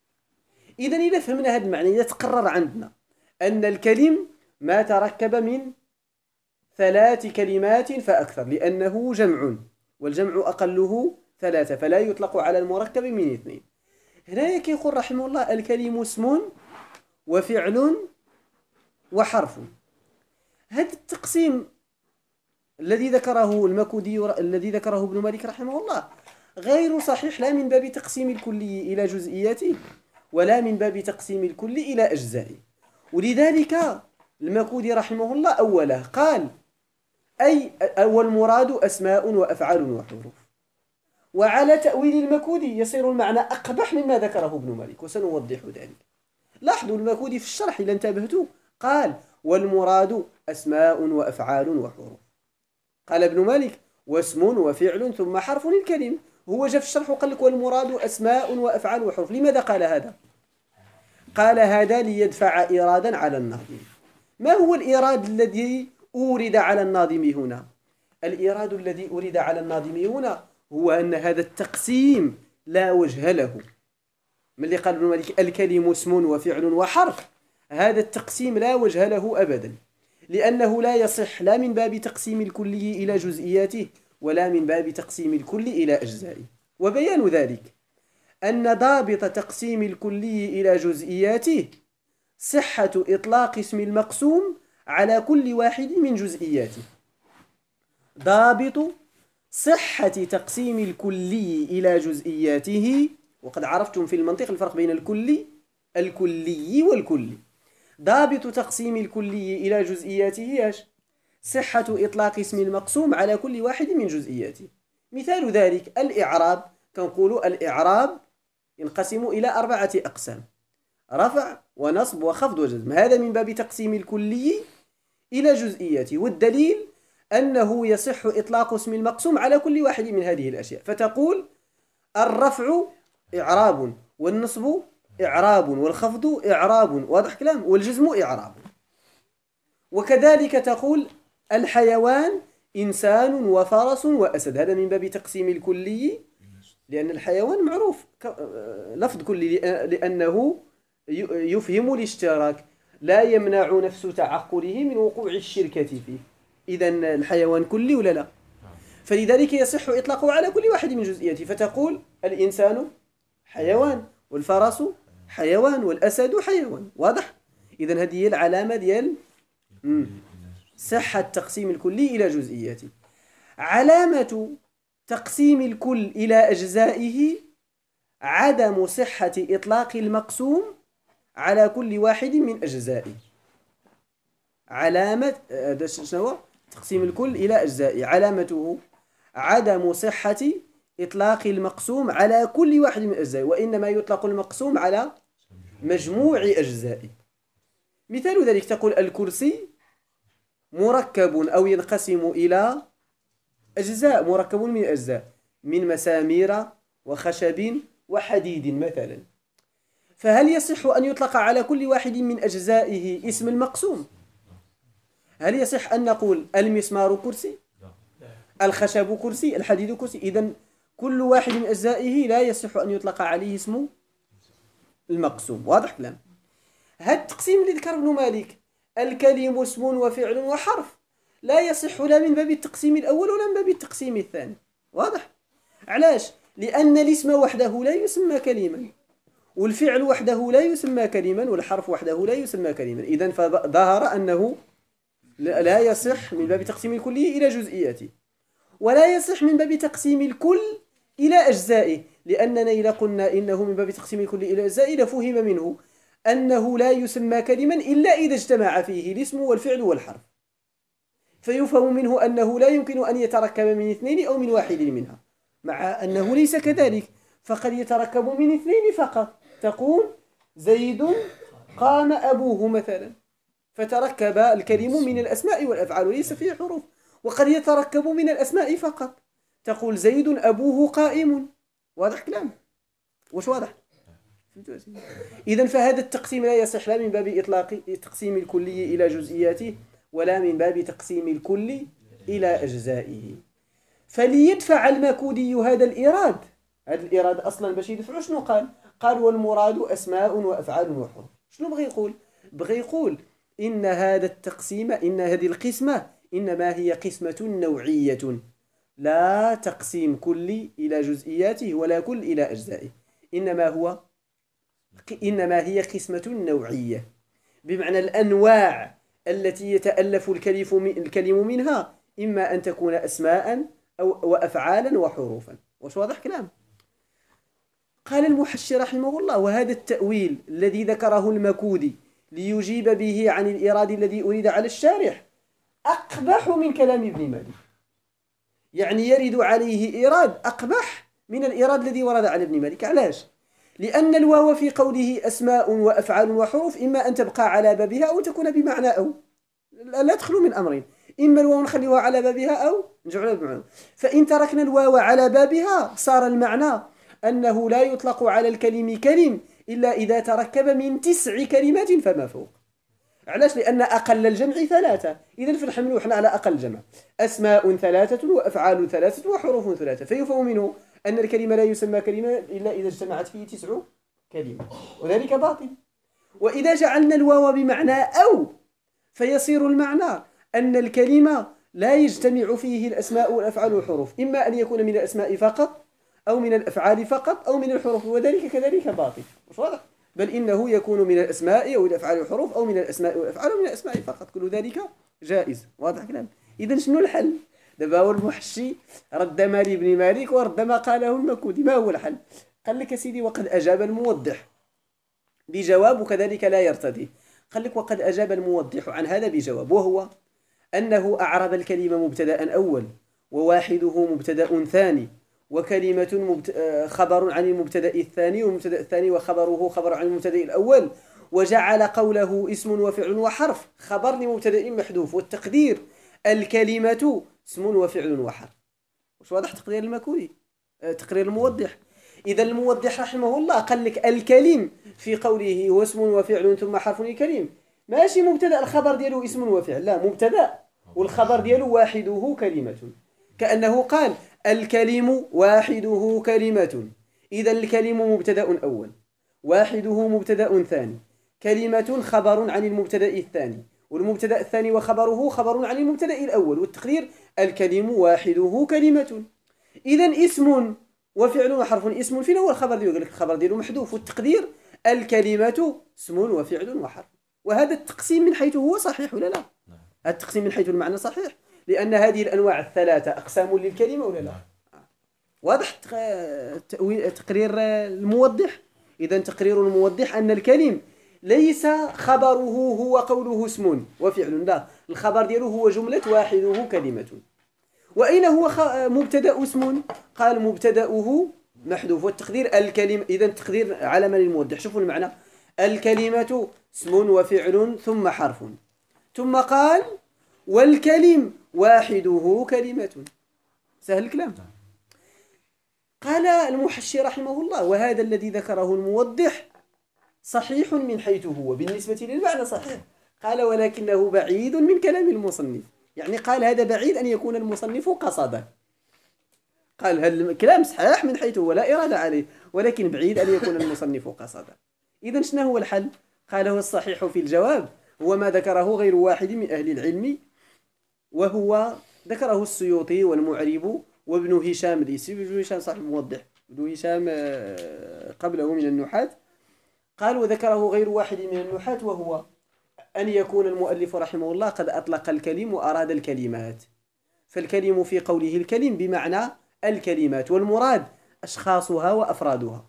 إذا فهمنا هذا المعنى، إذا تقرر عندنا أن الكلم ما تركب من ثلاث كلمات فأكثر لأنه جمع، والجمع أقله ثلاثة، فلا يطلق على المركب من اثنين. هنا يقول رحمه الله الكلم اسم وفعل وحرف. هذا التقسيم الذي ذكره المكودي الذي ذكره ابن مالك رحمه الله غير صحيح، لا من باب تقسيم الكلي إلى جزئياته ولا من باب تقسيم الكل إلى أجزائه. ولذلك المكودي رحمه الله أوله قال والمراد أسماء وأفعال وحروف. وعلى تأويل المكودي يصير المعنى أقبح مما ذكره ابن مالك، وسنوضح ذلك. لاحظوا المكودي في الشرح إذا انتبهتوا قال والمراد أسماء وأفعال وحروف. قال ابن مالك واسم وفعل ثم حرف الكلم. هو جاء في الشرح وقال لك والمراد أسماء وأفعال وحروف. لماذا قال هذا؟ قال هذا ليدفع إيرادا على الناظم. ما هو الإيراد الذي أورد على الناظم هنا؟ الإيراد الذي أورد على الناظم هنا هو أن هذا التقسيم لا وجه له. من اللي قال ابن مالك الكلم اسم وفعل وحرف، هذا التقسيم لا وجه له أبدا، لأنه لا يصح لا من باب تقسيم الكلي إلى جزئياته ولا من باب تقسيم الكل إلى أجزائه. وبيان ذلك أن ضابط تقسيم الكلي إلى جزئياته صحة إطلاق اسم المقسوم على كل واحد من جزئياته. ضابط صحة تقسيم الكلي إلى جزئياته، وقد عرفتم في المنطق الفرق بين الكلي والكلي. ضابط تقسيم الكلي إلى جزئياته صحة إطلاق اسم المقسوم على كل واحد من جزئياته. مثال ذلك الإعراب. كنقول الإعراب ينقسم إلى 4 أقسام: رفع ونصب وخفض وجزم. هذا من باب تقسيم الكلي إلى جزئياته، والدليل أنه يصح إطلاق اسم المقسوم على كل واحد من هذه الأشياء. فتقول الرفع إعراب، والنصب إعراب، والخفض إعراب، واضح كلام، والجزم إعراب. وكذلك تقول الحيوان إنسان وفرس وأسد. هذا من باب تقسيم الكلي، لأن الحيوان معروف لفظ كلي لأنه يفهم الاشتراك، لا يمنع نفس تعقله من وقوع الشركة فيه. إذن الحيوان كلي ولا لا؟ فلذلك يصح إطلاقه على كل واحد من جزئياته. فتقول الإنسان حيوان، والفرس حيوان، والأسد حيوان. واضح؟ إذن هذه هي العلامة ديال صحة تقسيم الكلي إلى جزئياته. علامة تقسيم الكل إلى أجزائه عدم صحة إطلاق المقسوم على كل واحد من أجزائه. علامة شنو تقسيم الكل إلى أجزائه؟ علامته عدم صحة إطلاق المقسوم على كل واحد من أجزائه، وإنما يطلق المقسوم على مجموع أجزائه. مثال ذلك تقول الكرسي مركب أو ينقسم إلى أجزاء، مركب من أجزاء من مسامير وخشب وحديد مثلا، فهل يصح أن يطلق على كل واحد من أجزائه اسم المقسوم؟ هل يصح أن نقول المسمار كرسي، الخشب كرسي، الحديد كرسي؟ إذن كل واحد من أجزائه لا يصح أن يطلق عليه اسم المقسوم. واضح كلام؟ هذا التقسيم اللي ذكر ابن مالك، الكلم اسم وفعل وحرف، لا يصح لا من باب التقسيم الأول ولا من باب التقسيم الثاني. واضح؟ علاش؟ لأن الاسم وحده لا يسمى كلمة، والفعل وحده لا يسمى كلمة، والحرف وحده لا يسمى كلمة. إذن فظهر أنه لا يصح من باب تقسيم الكلي إلى جزئياته، ولا يصح من باب تقسيم الكل إلى أجزائه، لأننا إذا قلنا إنه من باب تقسيم الكل إلى أجزائه لفهم منه أنه لا يسمى كلمة إلا إذا اجتمع فيه الاسم والفعل والحرف، فيفهم منه أنه لا يمكن أن يتركب من اثنين أو من واحد منها، مع أنه ليس كذلك، فقد يتركب من اثنين فقط. تقول زيد قام أبوه مثلا، فتركب الكلم من الأسماء والأفعال وليس فيه حروف. وقد يتركب من الأسماء فقط، تقول زيد أبوه قائم. واضح كلام؟ وش واضح؟ إذن فهذا التقسيم لا يصح لا من باب إطلاق تقسيم الكلي إلى جزئياته ولا من باب تقسيم الكل إلى أجزائه. فليدفع المكودي هذا الإيراد، هذا الإيراد أصلا باش يدفعه شنو قال؟ قال والمراد أسماء وأفعال وحروف. شنو بغي يقول؟ بغي يقول إن هذا التقسيم، إن هذه القسمة إنما هي قسمة نوعية، لا تقسيم كلي إلى جزئياته ولا كل إلى أجزائه، إنما هي قسمة نوعية، بمعنى الأنواع التي يتألف الكلم منها إما أن تكون أسماء أو وأفعالا وحروفا. وش واضح كلام؟ قال المحشي رحمه الله: وهذا التأويل الذي ذكره المكودي ليجيب به عن الإيراد الذي أريد على الشارح أقبح من كلام ابن مالك، يعني يرد عليه إيراد أقبح من الإيراد الذي ورد على ابن مالك. علاش؟ لأن الواو في قوله أسماء وأفعال وحروف إما أن تبقى على بابها أو تكون بمعنى أو، لا تخلو من أمرين، إما الواو نخليها على بابها أو نجعلها بمعنى. فإن تركنا الواو على بابها صار المعنى أنه لا يطلق على الكلم كلم إلا إذا تركب من 9 كلمات فما فوق. علاش؟ لأن أقل الجمع 3، إذن فنحمل إحنا على أقل جمع، أسماء 3 وأفعال 3 وحروف 3، فيفهم منه أن الكلمة لا يسمى كلمة إلا إذا اجتمعت فيه 9 كلمات، وذلك باطل. وإذا جعلنا الواو بمعنى أو فيصير المعنى أن الكلمة لا يجتمع فيه الأسماء والأفعال والحروف، إما أن يكون من الأسماء فقط أو من الأفعال فقط أو من الحروف، وذلك كذلك باطل. مش واضح؟ بل إنه يكون من الأسماء أو الأفعال والحروف أو من الأسماء والأفعال أو من الأسماء فقط، كل ذلك جائز. واضح كلام؟ إذن شنو الحل؟ دابا هو المحشي رد ما لابن مالك ورد ما قاله المكودي. ما هو الحل؟ قال لك يا سيدي: وقد أجاب الموضح بجواب وكذلك لا يرتضي. قال لك: وقد أجاب الموضح عن هذا بجواب، وهو أنه أعرب الكلمة مبتدأ أول وواحده مبتدأ ثاني وكلمة خبر عن المبتدأ الثاني، والمبتدأ الثاني وخبره خبر عن المبتدأ الأول، وجعل قوله اسم وفعل وحرف خبر لمبتدأ محذوف، والتقدير الكلمة اسم وفعل وحرف. وش واضح تقدير المكودي؟ تقرير الموضح. إذا الموضح رحمه الله قال لك الكلم في قوله هو اسم وفعل ثم حرف الكلم، ماشي مبتدأ الخبر دياله اسم وفعل، لا، مبتدأ والخبر دياله واحده كلمة، كأنه قال الكلم واحده كلمة. إذا الكلم مبتدأ أول، واحده مبتدأ ثاني، كلمة خبر عن المبتدأ الثاني، والمبتدأ الثاني وخبره خبر عن المبتدأ الأول، والتقدير الكلم واحده كلمة. إذا اسم وفعل وحرف. اسم فين هو الخبر ديالو؟ قال لك الخبر ديالو محذوف، والتقدير الكلمة اسم وفعل وحرف. وهذا التقسيم من حيث هو صحيح ولا لا؟ هذا التقسيم من حيث المعنى صحيح، لأن هذه الأنواع الثلاثة أقسام للكلمة ولا لا؟ واضح تقرير الموضح؟ إذا تقرير الموضح أن الكلم ليس خبره هو قوله اسم وفعل، لا، الخبر دياله هو جملة واحده كلمة. وأين هو مبتدأ اسم؟ قال مبتدأه محذوف والتقدير الكلمة. إذن التقدير علامة للموضح. شوفوا المعنى: الكلمة اسم وفعل ثم حرف. ثم قال والكلم واحده كلمة. سهل الكلام. قال المحشي رحمه الله: وهذا الذي ذكره الموضح صحيح من حيث هو بالنسبة للمعنى صحيح. قال ولكنه بعيد من كلام المصنف. يعني قال هذا بعيد أن يكون المصنف قصده. قال هذا الكلام صحيح من حيث هو لا إرادة عليه، ولكن بعيد أن يكون المصنف قصده. إذن شنو هو الحل؟ قال هو الصحيح في الجواب هو ما ذكره غير واحد من أهل العلم، وهو ذكره السيوطي والمعرب وابن هشام الإسري. ابن هشام صاحب الموضح، ابن هشام قبله من النحاة. قال وذكره غير واحد من النحاة، وهو أن يكون المؤلف رحمه الله قد أطلق الكلم وأراد الكلمات. فالكلم في قوله الكلم بمعنى الكلمات، والمراد أشخاصها وأفرادها.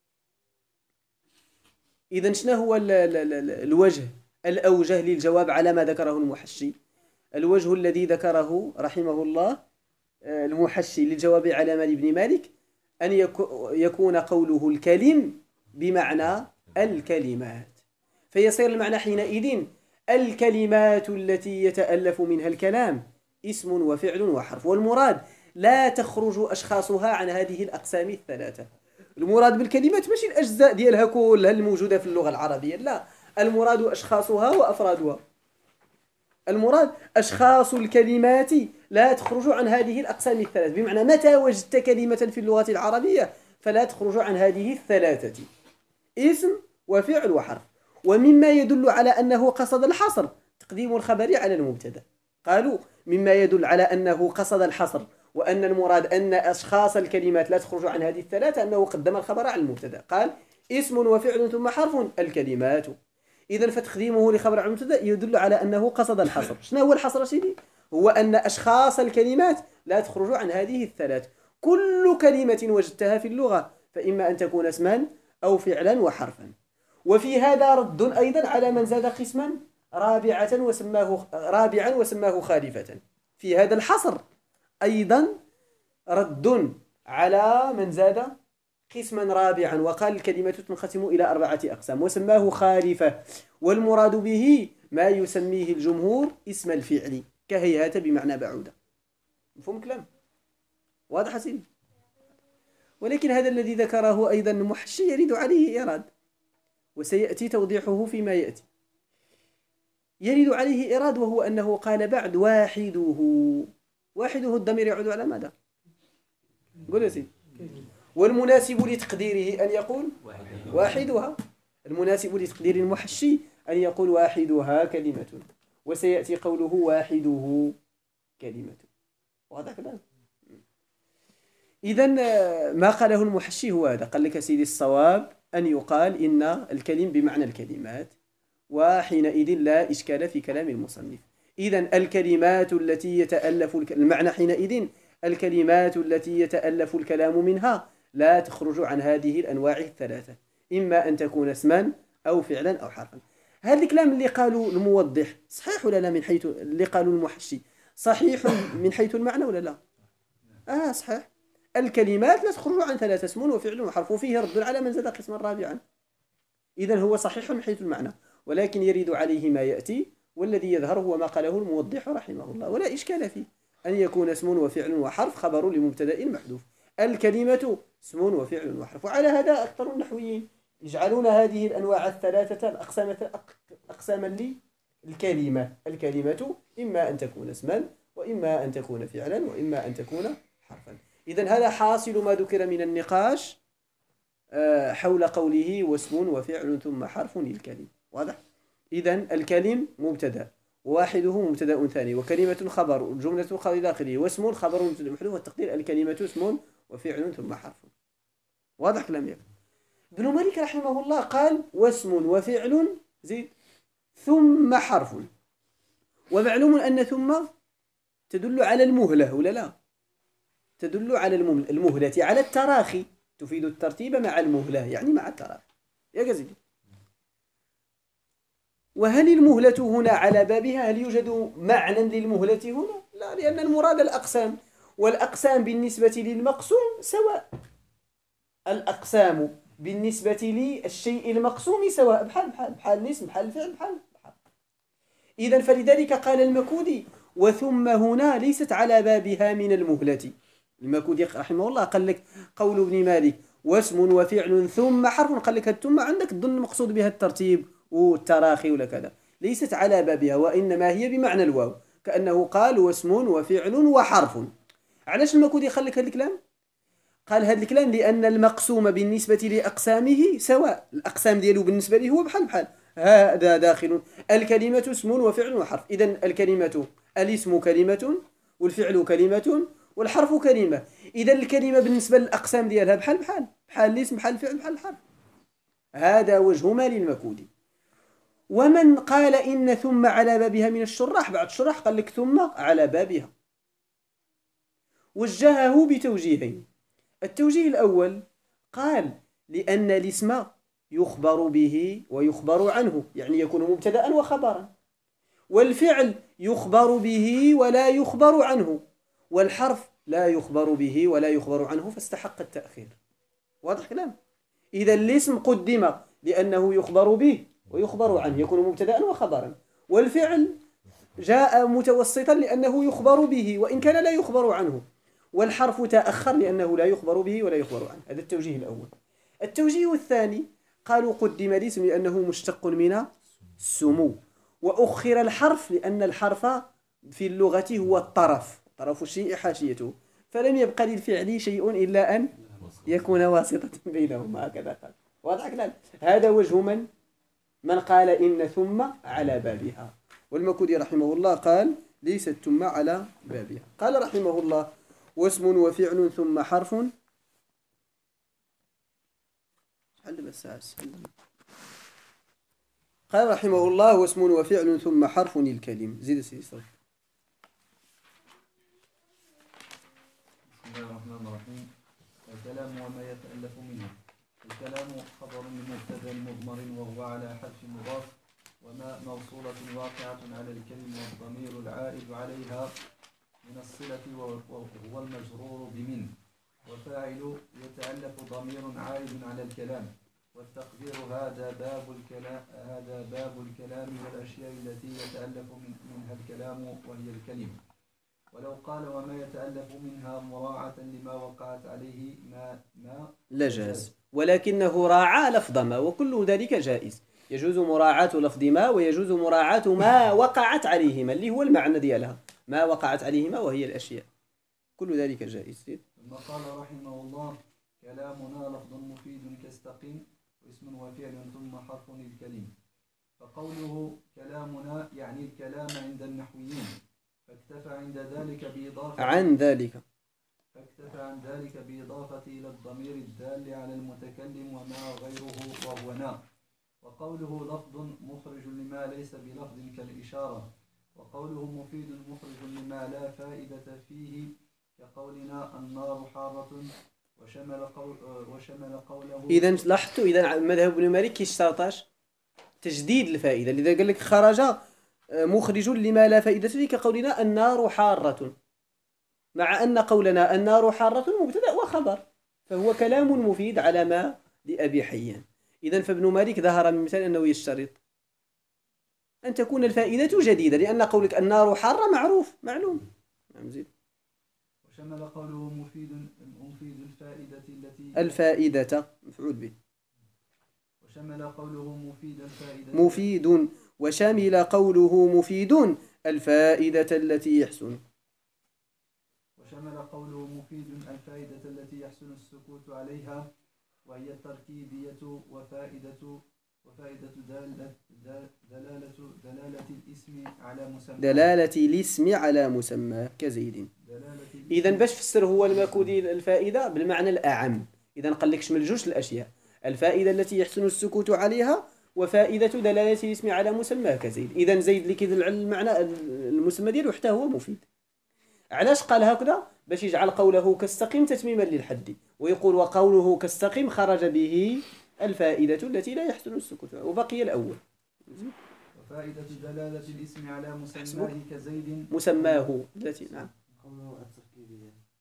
إذن شنو هو الوجه الأوجه للجواب على ما ذكره المحشي؟ الوجه الذي ذكره رحمه الله المحشي للجواب على مال ابن مالك أن يكون قوله الكلم بمعنى الكلمات، فيصير المعنى حينئذ الكلمات التي يتألف منها الكلام اسم وفعل وحرف. والمراد لا تخرج أشخاصها عن هذه الأقسام الثلاثة. المراد بالكلمات ماشي الأجزاء ديالها كلها الموجودة في اللغة العربية، لا، المراد أشخاصها وأفرادها. المراد أشخاص الكلمات لا تخرج عن هذه الأقسام الثلاث، بمعنى متى وجدت كلمة في اللغة العربية فلا تخرج عن هذه الثلاثة: اسم وفعل وحرف. ومما يدل على أنه قصد الحصر تقديم الخبر على المبتدأ. قالوا مما يدل على أنه قصد الحصر وأن المراد أن أشخاص الكلمات لا تخرج عن هذه الثلاثة أنه قدم الخبر على المبتدأ. قال اسم وفعل ثم حرف الكلمات. إذن فتقديمه لخبر على المبتدأ يدل على أنه قصد الحصر. شنو هو الحصر سيدي؟ هو أن أشخاص الكلمات لا تخرج عن هذه الثلاث. كل كلمة وجدتها في اللغة فإما أن تكون اسما أو فعلا وحرفا. وفي هذا رد أيضا على من زاد قسما رابعا وسماه خالفة. في هذا الحصر أيضا رد على من زاد قسما رابعا وقال الكلمة تنقسم إلى 4 أقسام وسماه خالفة، والمراد به ما يسميه الجمهور اسم الفعل كهيهات بمعنى بعودة. مفهوم كلام؟ واضح سيدي؟ ولكن هذا الذي ذكره أيضا المحشي يرد عليه إيراد، وسيأتي توضيحه فيما يأتي. يرد عليه إيراد وهو أنه قال بعد واحده الضمير يعود على ماذا؟ قل يا سيدي. والمناسب لتقديره أن يقول واحدها. المناسب لتقدير المحشي أن يقول واحدها كلمة، وسيأتي قوله واحده كلمة. واضح كلام؟ إذن ما قاله المحشي هو هذا. قال لك سيدي الصواب أن يقال إن الكلم بمعنى الكلمات، وحينئذ لا إشكال في كلام المصنف. إذن الكلمات التي يتألف المعنى حينئذ الكلمات التي يتألف الكلام منها لا تخرج عن هذه الأنواع الثلاثة، إما أن تكون اسما أو فعلا أو حرفا. هذا الكلام اللي قالوا الموضح صحيح ولا لا؟ من حيث اللي قالوا المحشي صحيح من حيث المعنى ولا لا؟ صحيح. الكلمات لا تخرج عن 3: اسم وفعل وحرف، وفيه رد على من زاد قسما رابعا. إذن هو صحيح من حيث المعنى، ولكن يرد عليه ما يأتي، والذي يظهر هو ما قاله الموضح رحمه الله، ولا إشكال فيه أن يكون اسم وفعل وحرف خبر لمبتدأ محذوف. الكلمة اسم وفعل وحرف. وعلى هذا أكثر النحويين يجعلون هذه الأنواع الثلاثة أقساما للكلمة. الكلمة إما أن تكون اسما وإما أن تكون فعلا وإما أن تكون حرفا. إذن هذا حاصل ما ذكر من النقاش حول قوله واسم وفعل ثم حرف للكلم. واضح؟ إذن الكلم مبتدأ، واحده مبتدأ ثاني، وكلمة خبر، جملة خبر داخله، واسم خبر مبتدأ محذوف، والتقدير الكلمة اسم وفعل ثم حرف. واضح كلام؟ ابن مالك رحمه الله قال واسم وفعل زيد ثم حرف. ومعلوم أن ثم تدل على المهلة ولا لا؟ تدل على المهلة، على التراخي، تفيد الترتيب مع المهلة، يعني مع التراخي يا جزيدي. وهل المهلة هنا على بابها؟ هل يوجد معنى للمهلة هنا؟ لا، لأن المراد الأقسام، والأقسام بالنسبة للمقسوم سواء. الأقسام بالنسبة للشيء المقسوم سواء، بحال الاسم بحال الفعل بحال. إذن فلذلك قال المكودي وثم هنا ليست على بابها من المهلة. المكودي رحمه الله قال لك قول ابن مالك واسم وفعل ثم حرف، قال لك الثم عندك تظن مقصود بها الترتيب والتراخي ولا كذا، ليست على بابها وإنما هي بمعنى الواو، كأنه قال واسم وفعل وحرف. علاش المكودي قال لك هذا الكلام؟ قال هذا الكلام لأن المقسوم بالنسبة لأقسامه سواء، الأقسام ديالو بالنسبة له هو بحال هذا داخل. الكلمة اسم وفعل وحرف، إذن الكلمة الاسم كلمة والفعل كلمة والحرف كلمة، إذن الكلمة بالنسبة للأقسام ديالها بحال الاسم بحال الفعل بحال الحرف. هذا وجه ما للمكودي. ومن قال إن ثم على بابها من الشراح، بعد الشراح قال لك ثم على بابها، وجهه بتوجيهين. التوجيه الأول قال لأن الاسم يخبر به ويخبر عنه، يعني يكون مبتدأ وخبرا، والفعل يخبر به ولا يخبر عنه، والحرف لا يخبر به ولا يخبر عنه فاستحق التأخير. واضح كلام؟ إذا الاسم قدم لأنه يخبر به ويخبر عنه، يكون مبتدأ وخبرا، والفعل جاء متوسطا لأنه يخبر به وإن كان لا يخبر عنه، والحرف تأخر لأنه لا يخبر به ولا يخبر عنه. هذا التوجيه الأول. التوجيه الثاني قالوا قدم الاسم لأنه مشتق من السمو، وأخر الحرف لأن الحرف في اللغة هو الطرف، طرف الشيء حاشيته، فلم يبقى للفعل شيء إلا أن يكون واسطة بينهما، هكذا قال. واضح كلام؟ هذا وجه من قال إن ثم على بابها. والمكودي رحمه الله قال ليست ثم على بابها. قال رحمه الله واسم وفعل ثم حرف. قال رحمه الله واسم وفعل ثم حرف الكلم. زيد سيدي صوت. بسم الله الرحمن الرحيم. الكلام وما يتألف منه. الكلام خبر لمبتدا مضمر وهو على حذف مضاف، وما موصولة واقعة على الكلم والضمير العائد عليها من الصلة وهو المجرور بمن، وفاعل يتألف ضمير عائد على الكلام، والتقدير هذا باب الكلام والأشياء التي يتألف منها الكلام وهي الكلمة. ولو قال وما يتألف منها مراعاة لما وقعت عليه ما لجاز، ولكنه راعى لفظ ما، وكل ذلك جائز. يجوز مراعاة لفظ ما، ويجوز مراعاة ما وقعت عليهما اللي هو المعنى ديالها، ما وقعت عليهما وهي الأشياء، كل ذلك جائز. ثم قال رحمه الله كلامنا لفظ مفيد كاستقيم واسم وفعل ثم حرف الكلم. فقوله كلامنا يعني الكلام عند النحويين، فاكتفى عن ذلك بإضافة إلى الضمير الدال على المتكلم وما غيره وهو نا. وقوله لفظ مخرج لما ليس بلفظ كالإشارة، وقوله مفيد مخرج لما لا فائدة فيه كقولنا النار حارة، وشمل قوله. إذا لاحظتوا، إذا مذهب ابن مالك كيشترطاش تجديد الفائدة، لذا قال لك خرج مخرج لما لا فائدة فيه كقولنا النار حارة، مع أن قولنا النار حارة مبتدأ وخبر، فهو كلام مفيد على ما لأبي حيان. إذن فابن مالك ظهر من مثال أنه يشترط أن تكون الفائدة جديدة، لأن قولك النار حارة معروف معلوم. وشمل قوله مفيد الفائدة مفعول به. وشمل قوله مفيد الفائدة مفيد، وشمل قوله مفيد الفائدة التي يحسن. وشمل قوله مفيد الفائدة التي يحسن السكوت عليها، وهي التركيبية وفائدة دلالة الاسم على مسمى. دلالة الاسم على مسمى كزيد. إذا باش فسر هو المكودي الفائدة بالمعنى الأعم، إذا قال لك شمل جوج الأشياء، الفائدة التي يحسن السكوت عليها وفائدة دلالة الاسم على مسمى كزيد. إذا زيد اللي كيدل على المعنى المسمى ديالو حتى هو مفيد. علاش قال هكذا؟ باش يجعل قوله كاستقم تتميما للحد، ويقول وقوله كاستقم خرج به الفائدة التي لا يحسن السكوت، وبقي الأول. وفائدة دلالة الاسم على مسماه كزيد مسماه التي نعم. قوله التركيبية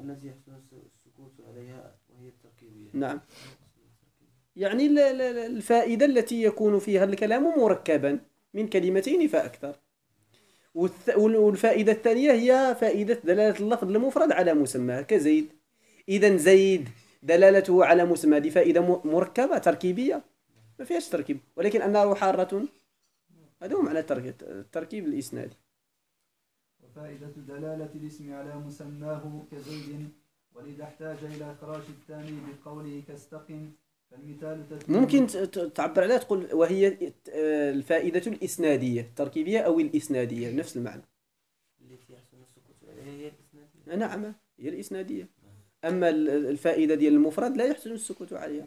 التي يحسن السكوت عليها وهي التركيبية. نعم، يعني الفائدة التي يكون فيها الكلام مركبا من كلمتين فأكثر. والفائدة الثانية هي فائدة دلالة اللفظ المفرد على مسماه كزيد. إذا زيد دلالته على مسمى، دي فائدة مركبة تركيبية ما فيهاش تركيب، ولكن النار حارة هذا هو معنى التركيب الإسنادي. وفائدة دلالة الاسم على مسماه كزيد، ولذا احتاج إلى إخراج الثاني بقوله كاستقم. فالمثال ممكن تعبر عليها تقول وهي الفائدة الإسنادية التركيبية أو الإسنادية نفس المعنى. التي يحسن السكوت عليها هي الإسنادية. نعم هي الإسنادية. أما الفائدة ديال المفرد لا يحسن السكوت عليها.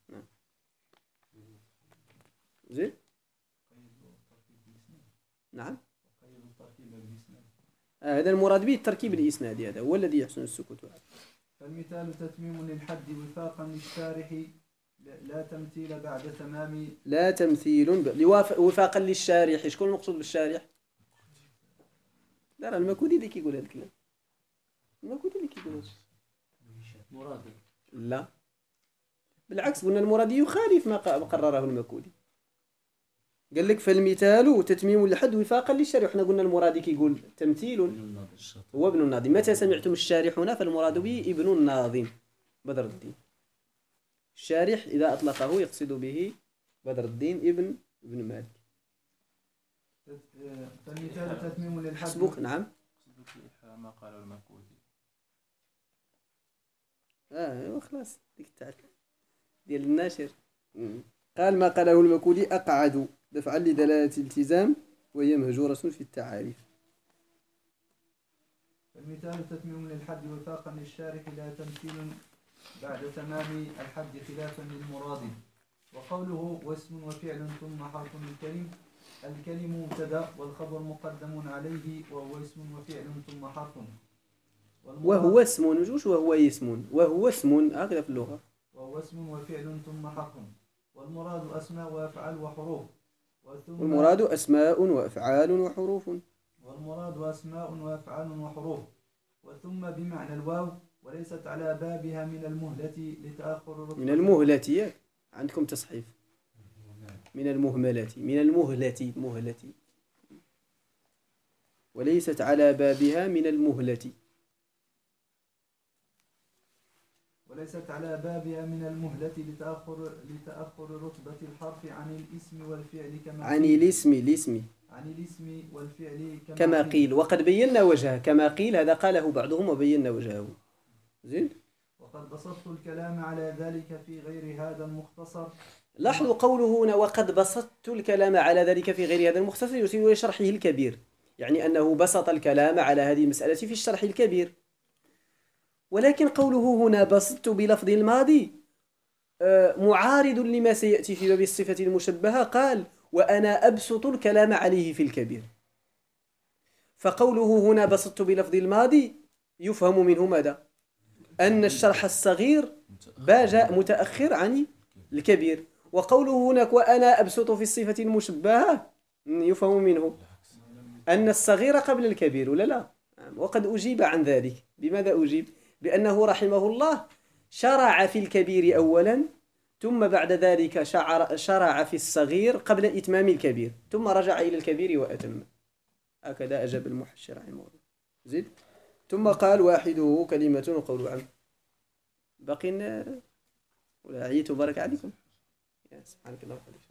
زين. نعم. هذا المراد به التركيب الإسنادي، هذا هو الذي يحسن السكوت عليه. فالمثال تتميم للحد وفاقا للشارح لا تمثيل بعد تمام. لا تمثيل وفاقا للشارح. شكون المقصود بالشارح؟ لا المكودي اللي كيقول هذا الكلام. المكودي اللي كيقول هذا. مرادي. لا بالعكس، قلنا المرادي يخالف ما قرره المكودي. قال لك فالمثال تتميم للحد وفاقا للشارح. احنا قلنا المرادي كيقول تمثيل هو ابن الناظم. متى سمعتم الشارح هنا فالمراد به ابن الناظم بدر الدين. الشارح إذا أطلقه يقصد به بدر الدين ابن مالك. فالمثال تتميم للحد. حسبك. نعم. ما قاله المكودي. ايوا خلاص ديك التعريف ديال الناشر. قال ما قاله المكودي أقعد دفعا لدلالة الالتزام وهي مهجورة في التعاريف. المثال تتميم للحد وفاقا للشارح لا تمثيل بعد تمام الحد خلافا للمراد. وقوله واسم وفعل ثم حرف الكلم مبتدا والخبر مقدم عليه وهو اسم وفعل ثم حرف. وهو اسم وجوش وهو اسم هكذا في اللغة. وهو اسم وفعل ثم حرف. والمراد أسماء وأفعال وحروف. والمراد أسماء وأفعال وحروف. والمراد أسماء وأفعال وحروف. وثم بمعنى الواو وليست على بابها من المهلة لتأخر رتبة. من المهلة عندكم تصحيف. من المهلة وليست على بابها من المهلة. وليست على بابها من المهلة لتأخر رتبة الحرف عن الاسم والفعل كما عن الاسم والفعل كما قيل. وقد بينا وجهه كما قيل، هذا قاله بعضهم وبينا وجهه. زين. وقد بسطت الكلام على ذلك في غير هذا المختصر. لاحظوا قوله هنا وقد بسطت الكلام على ذلك في غير هذا المختصر يشير إلى شرحه الكبير، يعني أنه بسط الكلام على هذه المسألة في الشرح الكبير. ولكن قوله هنا بسطت بلفظ الماضي معارض لما سيأتي في باب الصفة المشبهة. قال وأنا أبسط الكلام عليه في الكبير. فقوله هنا بسطت بلفظ الماضي يفهم منه ماذا؟ أن الشرح الصغير جاء متأخر عن الكبير. وقوله هناك وأنا أبسط في الصفة المشبهة يفهم منه أن الصغير قبل الكبير ولا لا؟ وقد أجيب عن ذلك. بماذا أجيب؟ بأنه رحمه الله شرع في الكبير أولا ثم بعد ذلك شرع في الصغير قبل إتمام الكبير ثم رجع إلى الكبير وأتم. هكذا أجاب المحشر رحمه الله. زيد. ثم قال واحده كلمة وقول عام. بقينا ولا عيت وبارك عليكم. يا سبحانك اللهم وبحمدك.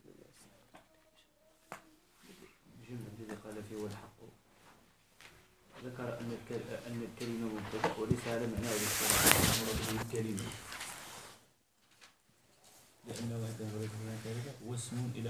الجملة الذي قال فيه هو الحق. ذكر أن الكلمة مبتدأ وليس على معناه بالاصطلاح الكلمة، لأن وحده هو اسم إلى